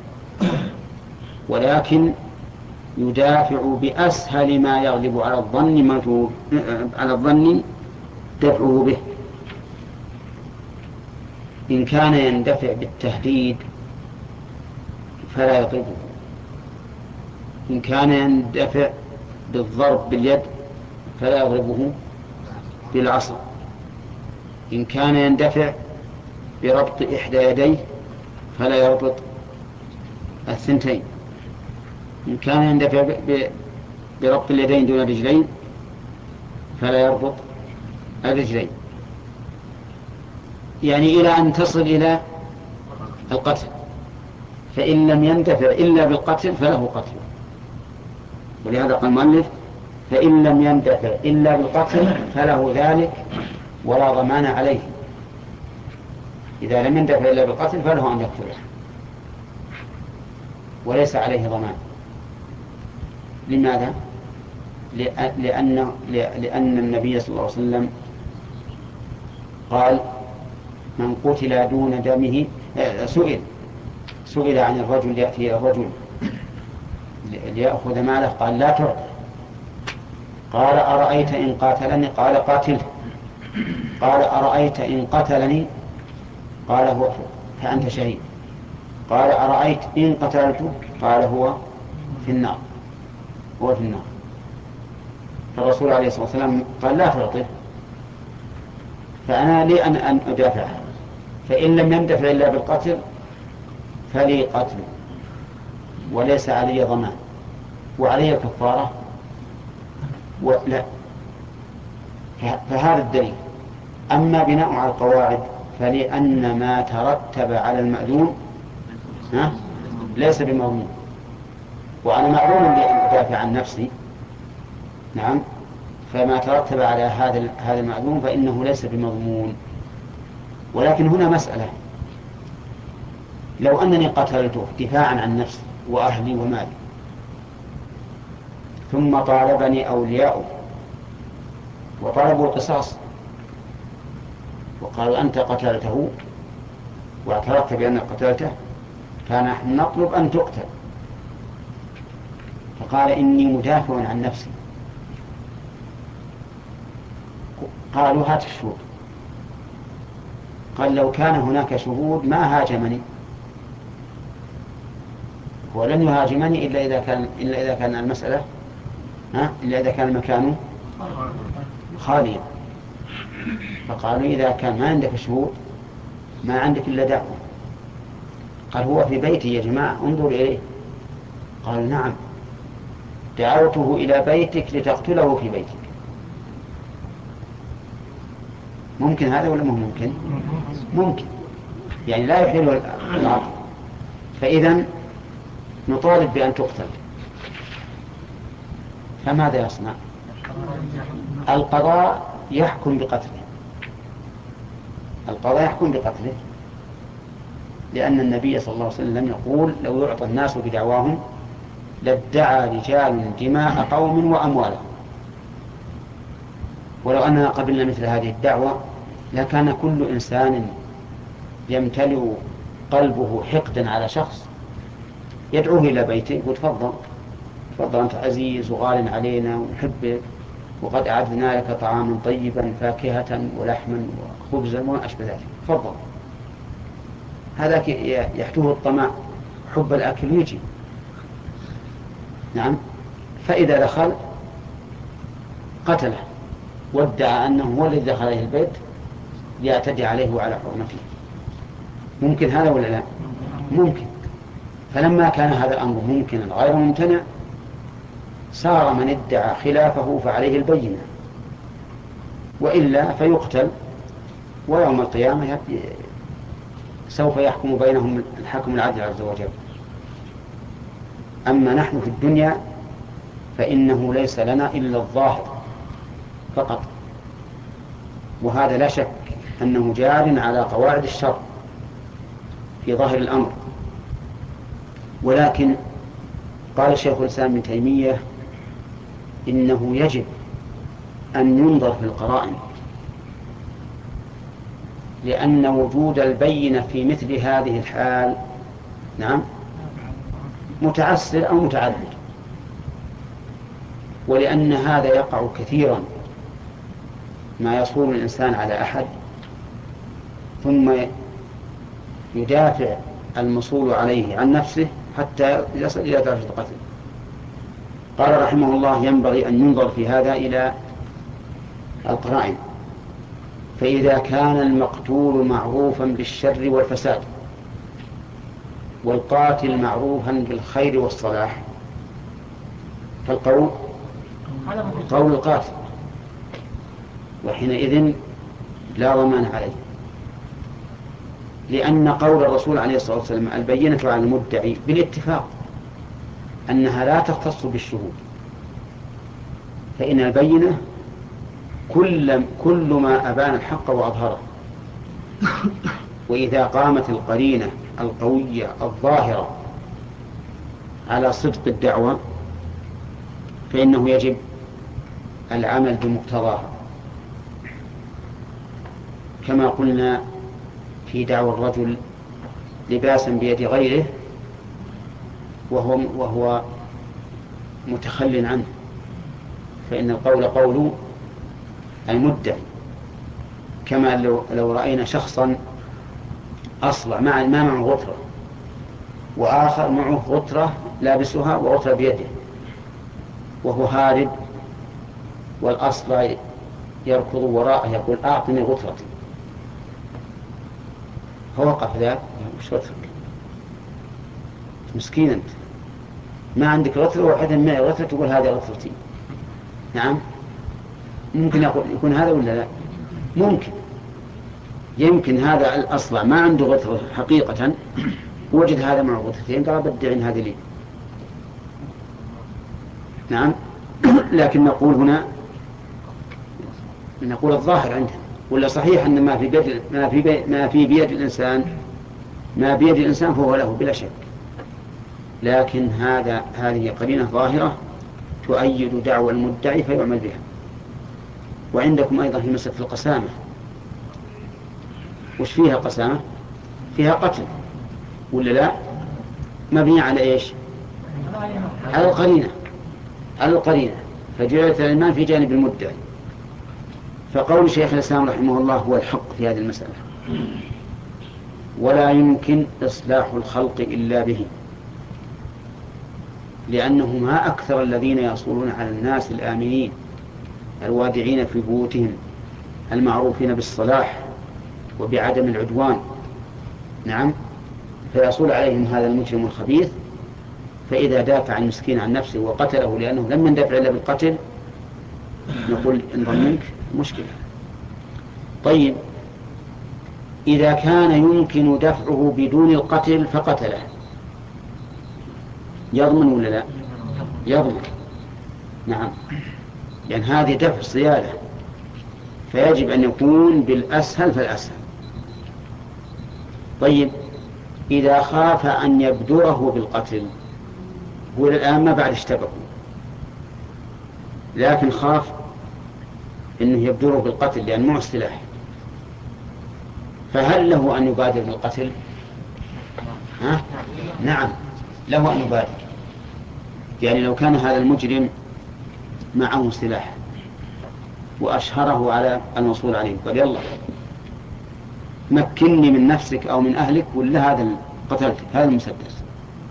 ولكن يدافع بأسهل ما يغلب على الظن على الظن دفعه به. إن كان يندفع بالتهديد فلا يضربه، إن كان يندفع بالضرب باليد فلا يضربه بالعصا، إن كان يندفع بربط إحدى يديه فلا يربط الثنتين، إن كان يندفع بربط اليدين دون الرجلين فلا يربط الرجلين، يعني إلى أن تصل إلى القتل. فإن لم يندفع إلا بالقتل فله قتل، ولهذا قال المؤلف: فإن لم يندفع إلا بالقتل فله ذلك ولا ضمان عليه. إذا لم يندفع إلا بالقتل فله أن يقتله وليس عليه ضمان. لماذا؟ لأن, لأن النبي صلى الله عليه وسلم قال: من قتل دون دمه، سئل سئل عن الرجل يأتي الرجل ليأخذ ماله، قال: لا تعطي. قال: أرأيت إن قاتلني؟ قال: قاتله. قال: أرأيت إن قتلني؟ قال: هو فأنت شهيد. قال: أرأيت إن قتلته؟ قال: هو في النار هو في النار. فالرسول عليه الصلاة والسلام قال: لا تعطيه، فأنا لي أن أن أدافع، فإن لم يندفع إلا بالقتل فلي قتل وليس علي ضمان وعلي كفارة ولا. فهذا الدليل. أما بناء على القواعد فلأن ما ترتب على المأذون ليس بمضمون، وأنا معلوم لي أن أدافع عن نفسي، نعم، فما ترتب على هذا هذا المأذون فإنه ليس بمضمون. ولكن هنا مسألة: لو أنني قتلته دفاعا عن نفسي وأهلي ومالي، ثم طالبني أولياؤه وطالبوا القصاص وقالوا: أنت قتلته واعترفت بأنك قتلته، فنحن نطلب أن تقتل. فقال: إني مدافع عن نفسي. قالوا: هات الشهود. قال: لو كان هناك شهود ما هاجمني، ولن يهاجمني إلا إذا كان إلا إذا كان المسألة ها إلا إذا كان المكان خاليا. فقالوا: إذا كان ما عندك شهود ما عندك إلا دعوة. قال: هو في بيتي يا جماعة، انظر إليه. قال: نعم، دعوته إلى بيتك لتقتله في بيتك. ممكن هذا ولا مو ممكن؟ ممكن، يعني لا يحل العقل. فإذا نطالب بأن تقتل، فماذا يصنع؟ القضاء يحكم بقتله، القضاء يحكم بقتله، لأن النبي صلى الله عليه وسلم يقول لو يعطى الناس بدعواهم لادعى رجال دماء قوم وأموالهم. ولو أننا قبلنا مثل هذه الدعوة لكان كل إنسان يمتلئ قلبه حقدا على شخص يدعوه إلى بيته يقول تفضل تفضل أنت عزيز وغال علينا ونحبك وقد أعدنا لك طعاما طيبا فاكهة ولحما وخبزا وما أشبه ذلك، تفضل. هذا يحتوه الطمع حب الأكل يجي. نعم. فإذا دخل قتله وادعى أنه هو الذي دخل عليه البيت ليعتدي عليه وعلى حرمته. ممكن هذا ولا لا؟ ممكن. فلما كان هذا الأمر ممكنا غير ممتنع صار من ادعى خلافه فعليه البينة، وإلا فيقتل، ويوم القيامة سوف يحكم بينهم الحكم العدل عز وجل. أما نحن في الدنيا فإنه ليس لنا إلا الظاهر فقط، وهذا لا شك أنه جار على قواعد الشرع في ظاهر الأمر. ولكن قال شيخ الإسلام ابن تيمية إنه يجب أن ينظر في القرائن، لأن وجود البينة في مثل هذه الحال نعم متعسر أو متعذر، ولأن هذا يقع كثيرا، ما يصول الإنسان على أحد ثم يدافع المصول عليه عن نفسه حتى يصل إلى درجة القتل. قال رحمه الله ينبغي أن ينظر في هذا إلى القرائن، فإذا كان المقتول معروفا بالشر والفساد والقاتل معروفا بالخير والصلاح فالقول قول القاتل، وحينئذ لا ضمان عليه، لأن قول الرسول عليه الصلاة والسلام البينة على المدعي بالاتفاق أنها لا تختص بالشهود، فإن البينة كل, كل ما أبان الحق وأظهره، وإذا قامت القرينة القوية الظاهرة على صدق الدعوة فإنه يجب العمل بمقتضاها، كما قلنا في دعوى الرجل لباسا بيد غيره وهو, وهو متخل عنه، فإن القول قول المدعي. كما لو, لو رأينا شخصا أصلع ما معه غطرة وآخر معه غطرة لابسها وغطرة بيده وهو هارب، والأصلع يركض وراءه يقول أعطني غطرتي، فوقف ذاك وش غطرك؟ مسكين أنت، ما عندك غطرة وحدا معي غطرة تقول هذه غطرتي. نعم ممكن يكون هذا ولا لا؟ ممكن. يمكن هذا الأصلع ما عنده غطرة حقيقة وجد هذا مع غطرتين قال بدعين هذه لي. نعم. لكن نقول هنا نقول الظاهر عندنا، ولا صحيح أن ما في بيد ما في بيد ما في بيد الإنسان ما بيد الإنسان فهو له بلا شك، لكن هذا هذه قرينة ظاهرة تؤيد دعوى المدعي فيعمل بها. وعندكم أيضا في مسألة القسامة، وش فيها قسامة؟ فيها قتل ولا لا؟ مبني على إيش؟ على القرينة، على القرينة، فجعلت الإيمان في جانب المدعي. فقول شيخ الإسلام رحمه الله هو الحق في هذه المسألة، ولا يمكن إصلاح الخلق إلا به، لأنه ما أكثر الذين يصولون على الناس الآمنين الوادعين في بيوتهم المعروفين بالصلاح وبعدم العدوان. نعم. فيصول عليهم هذا المجرم الخبيث، فإذا دافع المسكين عن نفسه وقتله لأنه لم يندفع إلا بالقتل نقول انظر منك مشكلة. طيب إذا كان يمكن دفعه بدون القتل فقتله يضمن ولا لا؟ يضمن. نعم لأن هذه دفع صيادة، فيجب أن يكون بالأسهل فالأسهل. طيب إذا خاف أن يبدره بالقتل، هو الآن ما بعد اشتبهوا، لكن خاف أنه يبدره بالقتل لأن معه سلاح، فهل له أن يبادر بالقتل؟ ها؟ نعم له أن يبادر. يعني لو كان هذا المجرم معه سلاح وأشهره على الوصول عليه، قال يلا مكنني من نفسك أو من أهلك ولا هذا قتلتك، هذا المسدس،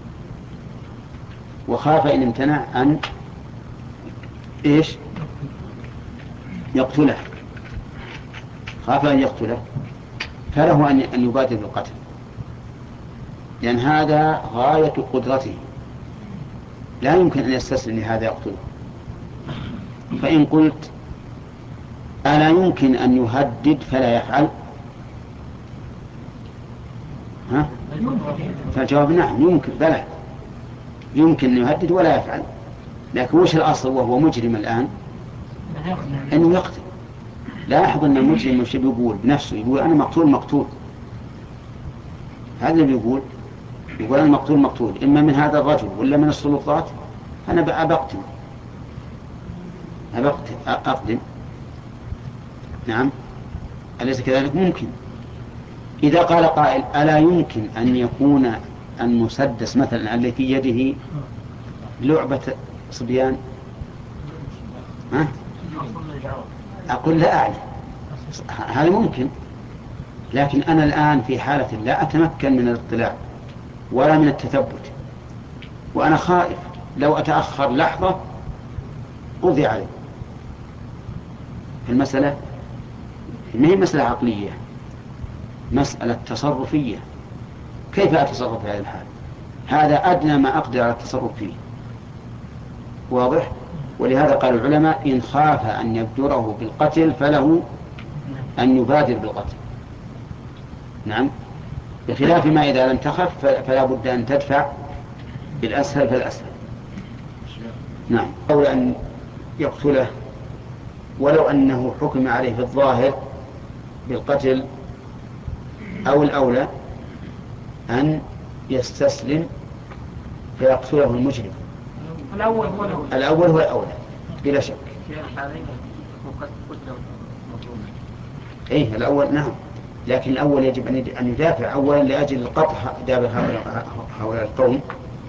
وخاف إن امتنع أن إيش يقتله، خاف أن يقتله، فله أن يبادر بالقتل، لأن هذا غاية قدرته، لا يمكن أن يستسلم لهذا يقتله. فإن قلت ألا يمكن أن يهدد فلا يفعل، ها؟ فالجواب نعم يمكن، بلى يمكن أن يهدد ولا يفعل، لكن وش الأصل وهو مجرم الآن؟ أنه يقتل. لاحظ أن المجرم مش بيقول بنفسه، يقول أنا مقتول مقتول، هذا اللي بيقول، يقول أنا مقتول مقتول إما من هذا الرجل ولا من السلطات، أنا أبقتل أبقتل أقدم. نعم أليس كذلك؟ ممكن. إذا قال قائل ألا يمكن أن يكون المسدس مثلا الذي في يده لعبة صبيان، ها؟ أقول لا أعلم، هذا ممكن، لكن أنا الآن في حالة لا أتمكن من الاطلاع ولا من التثبت، وأنا خائف لو أتأخر لحظة قضي علي. المسألة ما هي مسألة عقلية، مسألة تصرفية، كيف أتصرف في هذه الحال؟ هذا أدنى ما أقدر على التصرف فيه، واضح؟ ولهذا قال العلماء إن خاف أن يبدره بالقتل فله أن يبادر بالقتل. نعم، بخلاف ما إذا لم تخف فلا بد أن تدفع بالأسهل فالأسهل. نعم، أو أن يقتله ولو أنه حكم عليه في الظاهر بالقتل، أو الأولى أن يستسلم فيقتله المجرم. الأول هو الأول الأول هو الأولى بلا شك. إيه الأول نعم، لكن الأول يجب أن يدافع أولا لأجل قطع دابر هؤلاء القوم،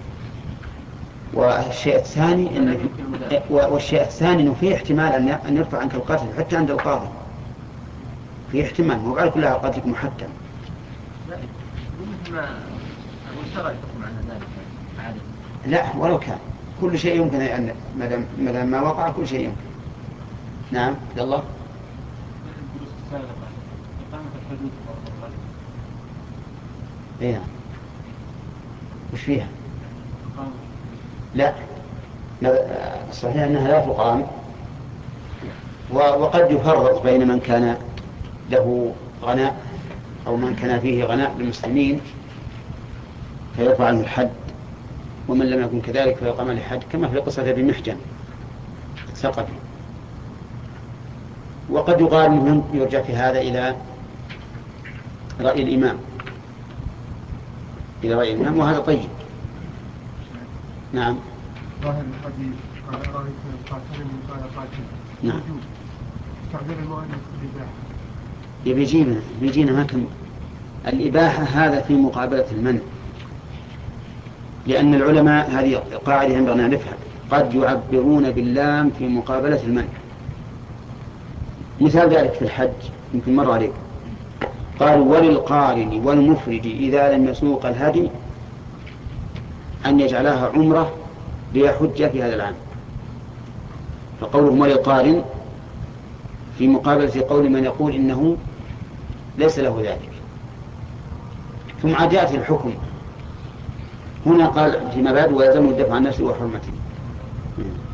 والشيء الثاني إن والشيء الثاني إنه فيه احتمال أن يرفع عنك القتل حتى عند القاضي، فيه احتمال، مو بعد كلها قتلك محتم. لا ولو كان كل شيء يمكن أن ما دام ما وقع كل شيء يمكن. نعم يلا. ايه وش فيها؟ لا صحيح أنها لا تقام، وقد يفرق بين من كان له غناء أو من كان فيه غناء للمسلمين فيرفع عنه الحد، ومن لم يكن كذلك فيقام الحد، كما في قصة ابي محجن الثقفي. وقد يقال أنه يرجع في هذا إلى رأي الإمام إلى رأي الإمام وهذا طيب. نعم. ظاهر الحديث قال رأيت قاتلا قال قاتل. نعم. تعبير المؤلف الإباحة. يبي يجينا بيجينا ما كم الإباحة هذا في مقابلة المنع، لأن العلماء هذه قاعدة ينبغي أن نعرفها، قد يعبرون باللام في مقابلة المنع. مثال ذلك في الحج يمكن مر عليكم، قالوا وللقارن والمفرد إذا لم يسوق الهدي أن يجعلها عمرة ليحج في هذا العام، فقولهم وللقارن في مقابلة قول من يقول إنه ليس له ذلك. ثم عاد يأتي الحكم هنا قال فيما بعد ويلزم الدفع عن نفسه وحرمته.